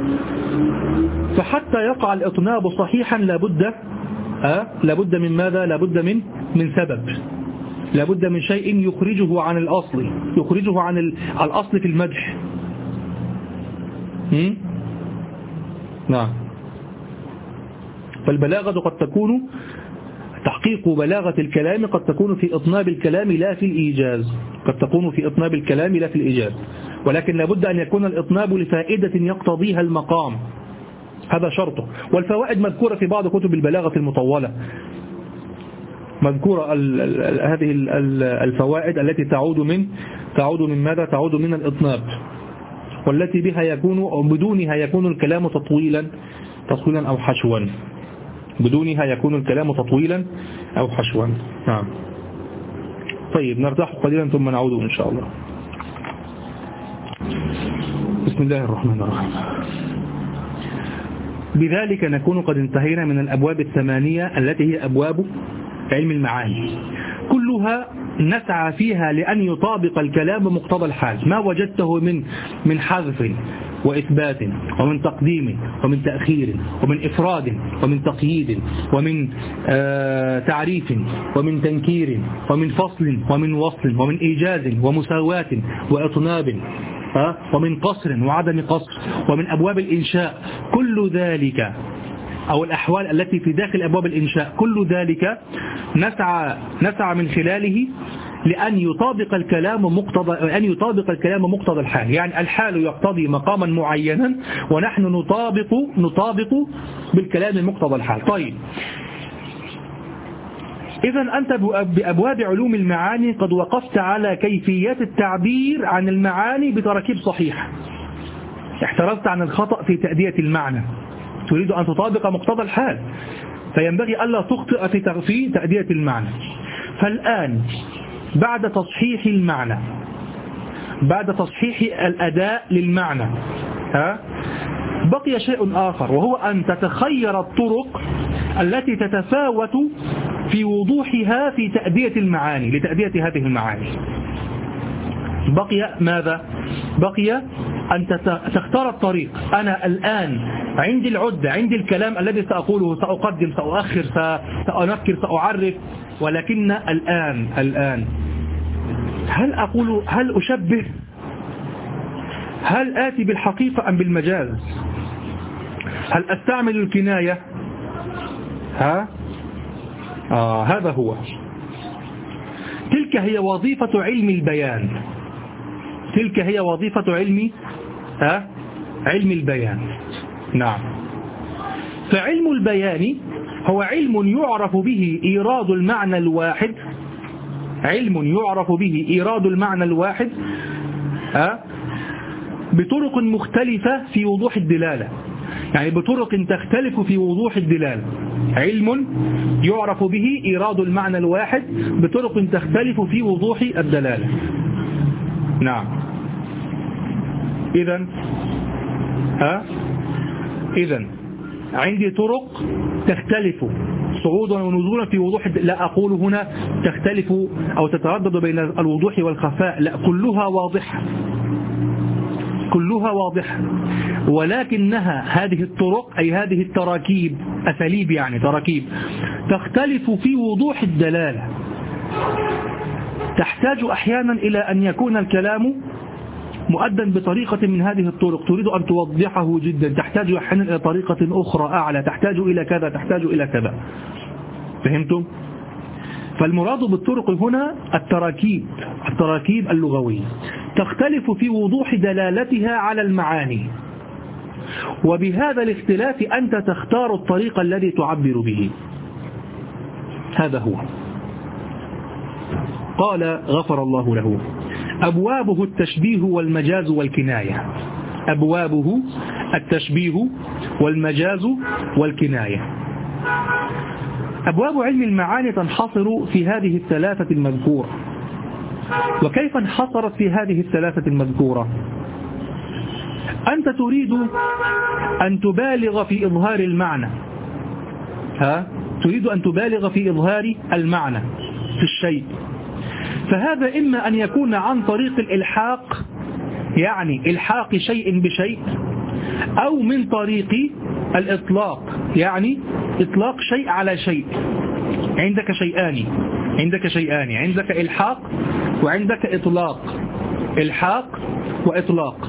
فحتى يقع الإطناب صحيحا لابد من ماذا؟ لابد من سبب، لابد من شيء يخرجه عن الأصل في المدح. نعم. فالبلاغة قد تكون تحقيق بلاغة الكلام قد تكون في إطناب الكلام لا في الإيجاز، ولكن لابد أن يكون الإطناب لفائدة يقتضيها المقام، هذا شرطه. والفوائد مذكورة في بعض كتب البلاغة المطولة، مذكورة هذه الفوائد التي تعود من ماذا؟ تعود من الإطناب، والتي بها يكون أو بدونها يكون الكلام تطويلا أو حشوا. نعم. طيب نرتاح قليلا ثم نعود إن شاء الله. بسم الله الرحمن الرحيم. بذلك نكون قد انتهينا من الأبواب 8 التي هي أبواب علم المعاني، كلها نسعى فيها لأن يطابق الكلام مقتضى الحال، ما وجدته من حذف وإثبات ومن تقديم ومن تأخير ومن إفراد ومن تقييد ومن تعريف ومن تنكير ومن فصل ومن وصل ومن إيجاز ومساواة وإطناب ومن قصر وعدم قصر ومن أبواب الإنشاء، كل ذلك أو الأحوال التي في داخل أبواب الإنشاء، كل ذلك نسعى من خلاله لأن يطابق الكلام مقتضى الحال. يعني الحال يقتضي مقاما معينا ونحن نطابق بالكلام مقتضى الحال. طيب، إذا أنت بأبواب علوم المعاني قد وقفت على كيفيات التعبير عن المعاني بتراكيب صحيحة، احترزت عن الخطأ في تأدية المعنى، تريد أن تطابق مقتضى الحال، فينبغي ألا تخطئ في تأدية المعنى. فالآن بعد تصحيح المعنى، بعد تصحيح الأداء للمعنى، بقي شيء آخر، وهو أن تتخير الطرق التي تتفاوت في وضوحها في تأدية المعاني، لتأدية هذه المعاني. بقي ماذا؟ بقي أن تختار الطريق. أنا الآن عندي العدة، عندي الكلام الذي سأقوله، سأقدم، سأؤخر، سأنكر، سأعرف، ولكن الآن هل أشبه؟ هل آتي بالحقيقة أم بالمجاز؟ هل أستعمل الكناية؟ هذا هو. تلك هي وظيفة علم البيان، تلك هي وظيفة علم البيان. نعم. فعلم البيان هو علم يعرف به إيراد المعنى الواحد، علم يعرف به إيراد المعنى الواحد بطرق مختلفة في وضوح الدلالة، يعني بطرق تختلف في وضوح الدلالة. علم يعرف به إيراد المعنى الواحد بطرق تختلف في وضوح الدلالة. نعم. إذن عندي طرق تختلف صعودا ونزولا في وضوح لا أقول هنا تختلف أو تتردد بين الوضوح والخفاء، لا، كلها واضحة، كلها واضحة، ولكنها هذه الطرق أي هذه التراكيب، أساليب يعني تراكيب، تختلف في وضوح الدلالة، تحتاج أحيانا إلى أن يكون الكلام مؤدى بطريقة من هذه الطرق، تريد أن توضحه جدا، تحتاج أحيانا إلى طريقة أخرى أعلى، تحتاج إلى كذا، تحتاج إلى كذا. فهمتم؟ فالمراد بالطرق هنا التراكيب اللغوية تختلف في وضوح دلالتها على المعاني، وبهذا الاختلاف أنت تختار الطريق الذي تعبر به. هذا هو. قال غفر الله له: أبوابه التشبيه والمجاز والكناية. أبوابه التشبيه والمجاز والكناية. أبواب علم المعاني تنحصر في هذه الثلاثة المذكورة. وكيف انحصرت في هذه الثلاثة المذكورة؟ أنت تريد أن تبالغ في إظهار المعنى، تريد أن تبالغ في إظهار المعنى في الشيء، فهذا إما أن يكون عن طريق الإلحاق، يعني إلحاق شيء بشيء، أو من طريق الإطلاق، يعني إطلاق شيء على شيء. عندك شيئان، عندك إلحاق وعندك إطلاق، إلحاق وإطلاق.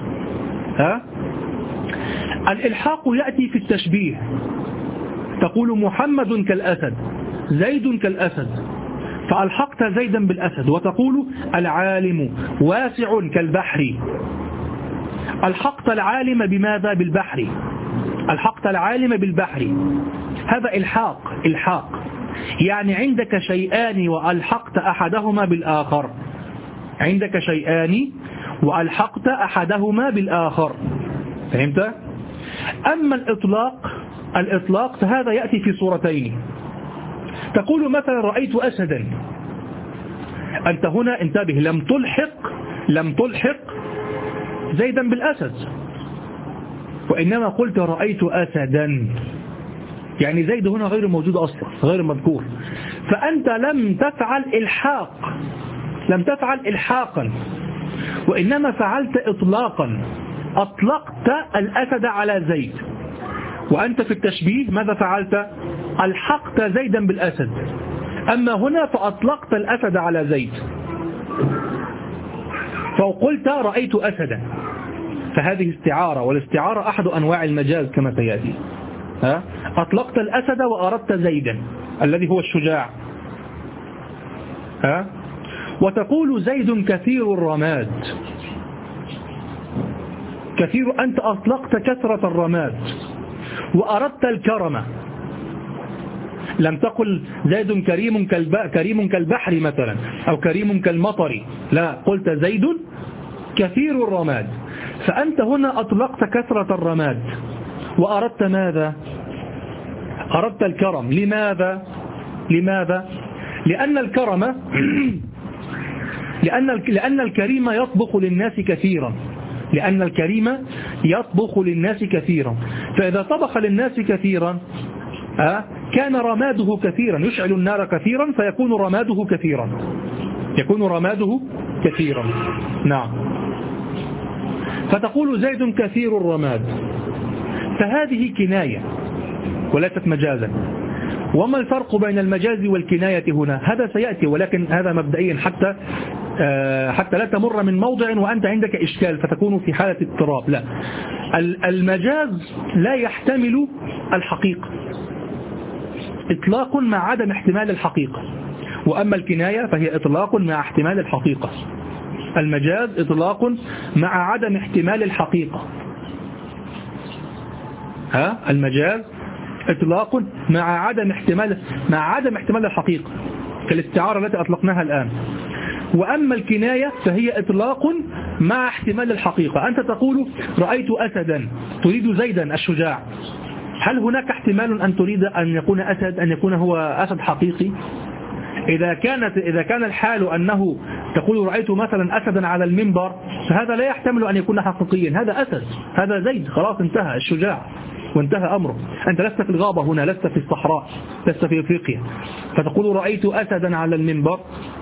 الإلحاق يأتي في التشبيه، تقول محمد كالأسد، زيد كالأسد، فألحقت زيدا بالأسد، وتقول العالم واسع كالبحر، ألحقت العالم بماذا؟ بالبحر، ألحقت العالم بالبحر. هذا إلحاق، يعني عندك شيئان وألحقت أحدهما بالآخر، عندك شيئان وألحقت أحدهما بالآخر، فهمت؟ أما الإطلاق فهذا يأتي في صورتين. تقول مثلا رأيت أسدا، أنت هنا انتبه، لم تلحق زيدا بالأسد، وإنما قلت رأيت أسدا، يعني زيد هنا غير موجود أصلا، غير مذكور، فأنت لم تفعل إلحاقا، وإنما فعلت إطلاقا، أطلقت الأسد على زيد. وأنت في التشبيه ماذا فعلت؟ ألحقت زيدا بالأسد، أما هنا فأطلقت الأسد على زيد، فقلت رأيت أسدا، فهذه استعارة، والاستعارة أحد أنواع المجاز كما سيأتي. أطلقت الأسد وأردت زيدا الذي هو الشجاع. وتقول زيد كثير الرماد، أنت أطلقت كثرة الرماد وأردت الكرم، لم تقل زيد كريم كالبحر مثلا، أو كريم كالمطر، لا، قلت زيد كثير الرماد، فأنت هنا أطلقت كثرة الرماد وأردت ماذا؟ أردت الكرم. لماذا؟ لأن الكرم لأن الكريم يطبخ للناس كثيرا، فإذا طبخ للناس كثيرا كان رماده كثيرا، يشعل النار كثيرا، فيكون رماده كثيرا. نعم. فتقول زيد كثير الرماد، فهذه كناية وليست مجازا. وما الفرق بين المجاز والكناية هنا؟ هذا سيأتي، ولكن هذا مبدئيا حتى لا تمر من موضع وأنت عندك إشكال فتكون في حالة اضطراب. لا، المجاز لا يحتمل الحقيقة، إطلاق مع عدم احتمال الحقيقة، وأما الكناية فهي إطلاق مع احتمال الحقيقة. المجاز إطلاق مع عدم احتمال الحقيقة، المجاز إطلاق مع عدم احتمال الحقيقة، كالاستعارة التي أطلقناها الآن. وأما الكناية فهي إطلاق مع احتمال الحقيقة. أنت تقول رأيت أسدا، تريد زيدا الشجاع، هل هناك احتمال أن تريد أن يكون أسد، أن يكون هو أسد حقيقي؟ إذا كان الحال أنه تقول رأيت مثلا أسدا على المنبر، فهذا لا يحتمل أن يكون حقيقيا، هذا أسد، هذا زيد، خلاص انتهى، الشجاع وانتهى أمره. أنت لست في الغابة هنا، لست في الصحراء، لست في أفريقيا، فتقول رأيت أسدا على المنبر،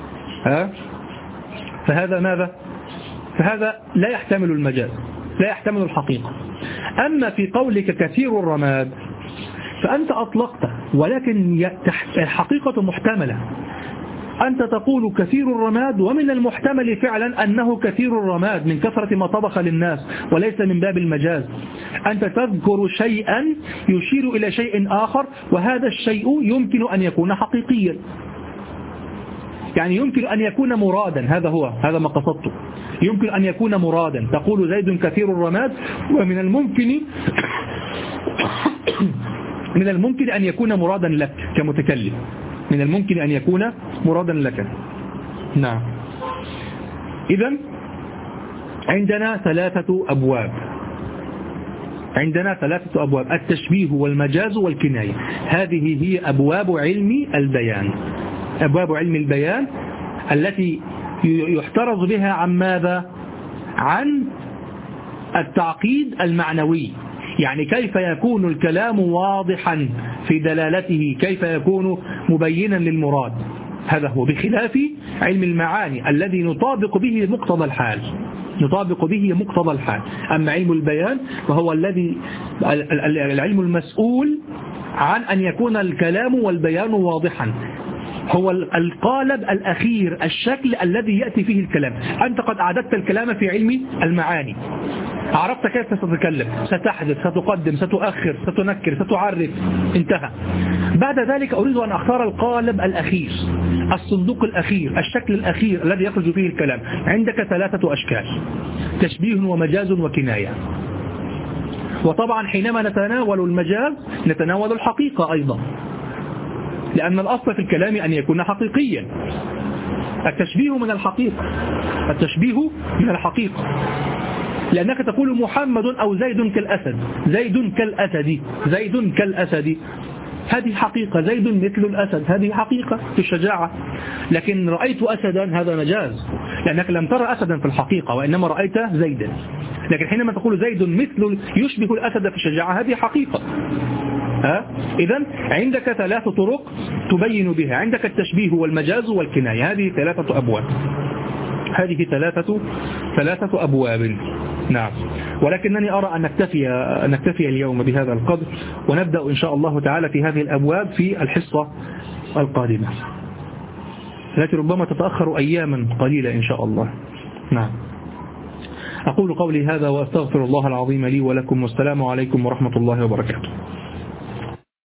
فهذا ماذا؟ فهذا لا يحتمل المجاز، لا يحتمل الحقيقة. أما في قولك كثير الرماد فأنت أطلقت، ولكن الحقيقة محتملة. أنت تقول كثير الرماد، ومن المحتمل فعلا أنه كثير الرماد من كثرة ما طبخ للناس، وليس من باب المجاز. أنت تذكر شيئا يشير إلى شيء آخر، وهذا الشيء يمكن أن يكون حقيقيا، يعني يمكن أن يكون مرادا، هذا ما قصدته، يمكن أن يكون مرادا. تقول زيد كثير الرماد، ومن الممكن أن يكون مرادا لك كمتكلم، من الممكن أن يكون مرادا لك. نعم. إذن عندنا 3 أبواب. عندنا 3 أبواب: التشبيه والمجاز والكناية. هذه هي أبواب علم البيان. أبواب علم البيان التي يحترز بها عن ماذا؟ عن التعقيد المعنوي، يعني كيف يكون الكلام واضحا في دلالته، كيف يكون مبينا للمراد. هذا هو، بخلاف علم المعاني الذي نطابق به مقتضى الحال، نطابق به مقتضى الحال. أما علم البيان فهو الذي العلم المسؤول عن أن يكون الكلام والبيان واضحا، هو القالب الأخير، الشكل الذي يأتي فيه الكلام. أنت قد أعددت الكلام في علم المعاني، عرفت كيف ستتكلم، ستحدث، ستقدم، ستؤخر، ستنكر، ستعرف، انتهى. بعد ذلك أريد أن أختار القالب الأخير، الصندوق الأخير، الشكل الأخير الذي يخرج فيه الكلام. عندك 3 أشكال: تشبيه ومجاز وكناية. وطبعا حينما نتناول المجاز نتناول الحقيقة أيضا، لأن الأصل في الكلام أن يكون حقيقيا. التشبيه من الحقيقة، التشبيه من الحقيقة، لأنك تقول محمد أو زيد كالأسد، زيد كالأسد، زيد كالأسد، هذه حقيقة. زيد مثل الأسد، هذه حقيقة في الشجاعة. لكن رأيت أسدا هذا مجاز، لأنك لم ترى أسدا في الحقيقة وإنما رأيت زيدا. لكن حينما تقول زيد مثل يشبه الأسد في الشجاعة، هذه حقيقة. إذن عندك 3 طرق تبين بها، عندك التشبيه والمجاز والكناية. هذه 3 أبواب، هذه 3 أبواب. نعم. ولكنني أرى أن نكتفي اليوم بهذا القدر، ونبدأ إن شاء الله تعالى في هذه الأبواب في الحصة القادمة التي ربما تتأخر أياما قليلة إن شاء الله. نعم. أقول قولي هذا وأستغفر الله العظيم لي ولكم، والسلام عليكم ورحمة الله وبركاته.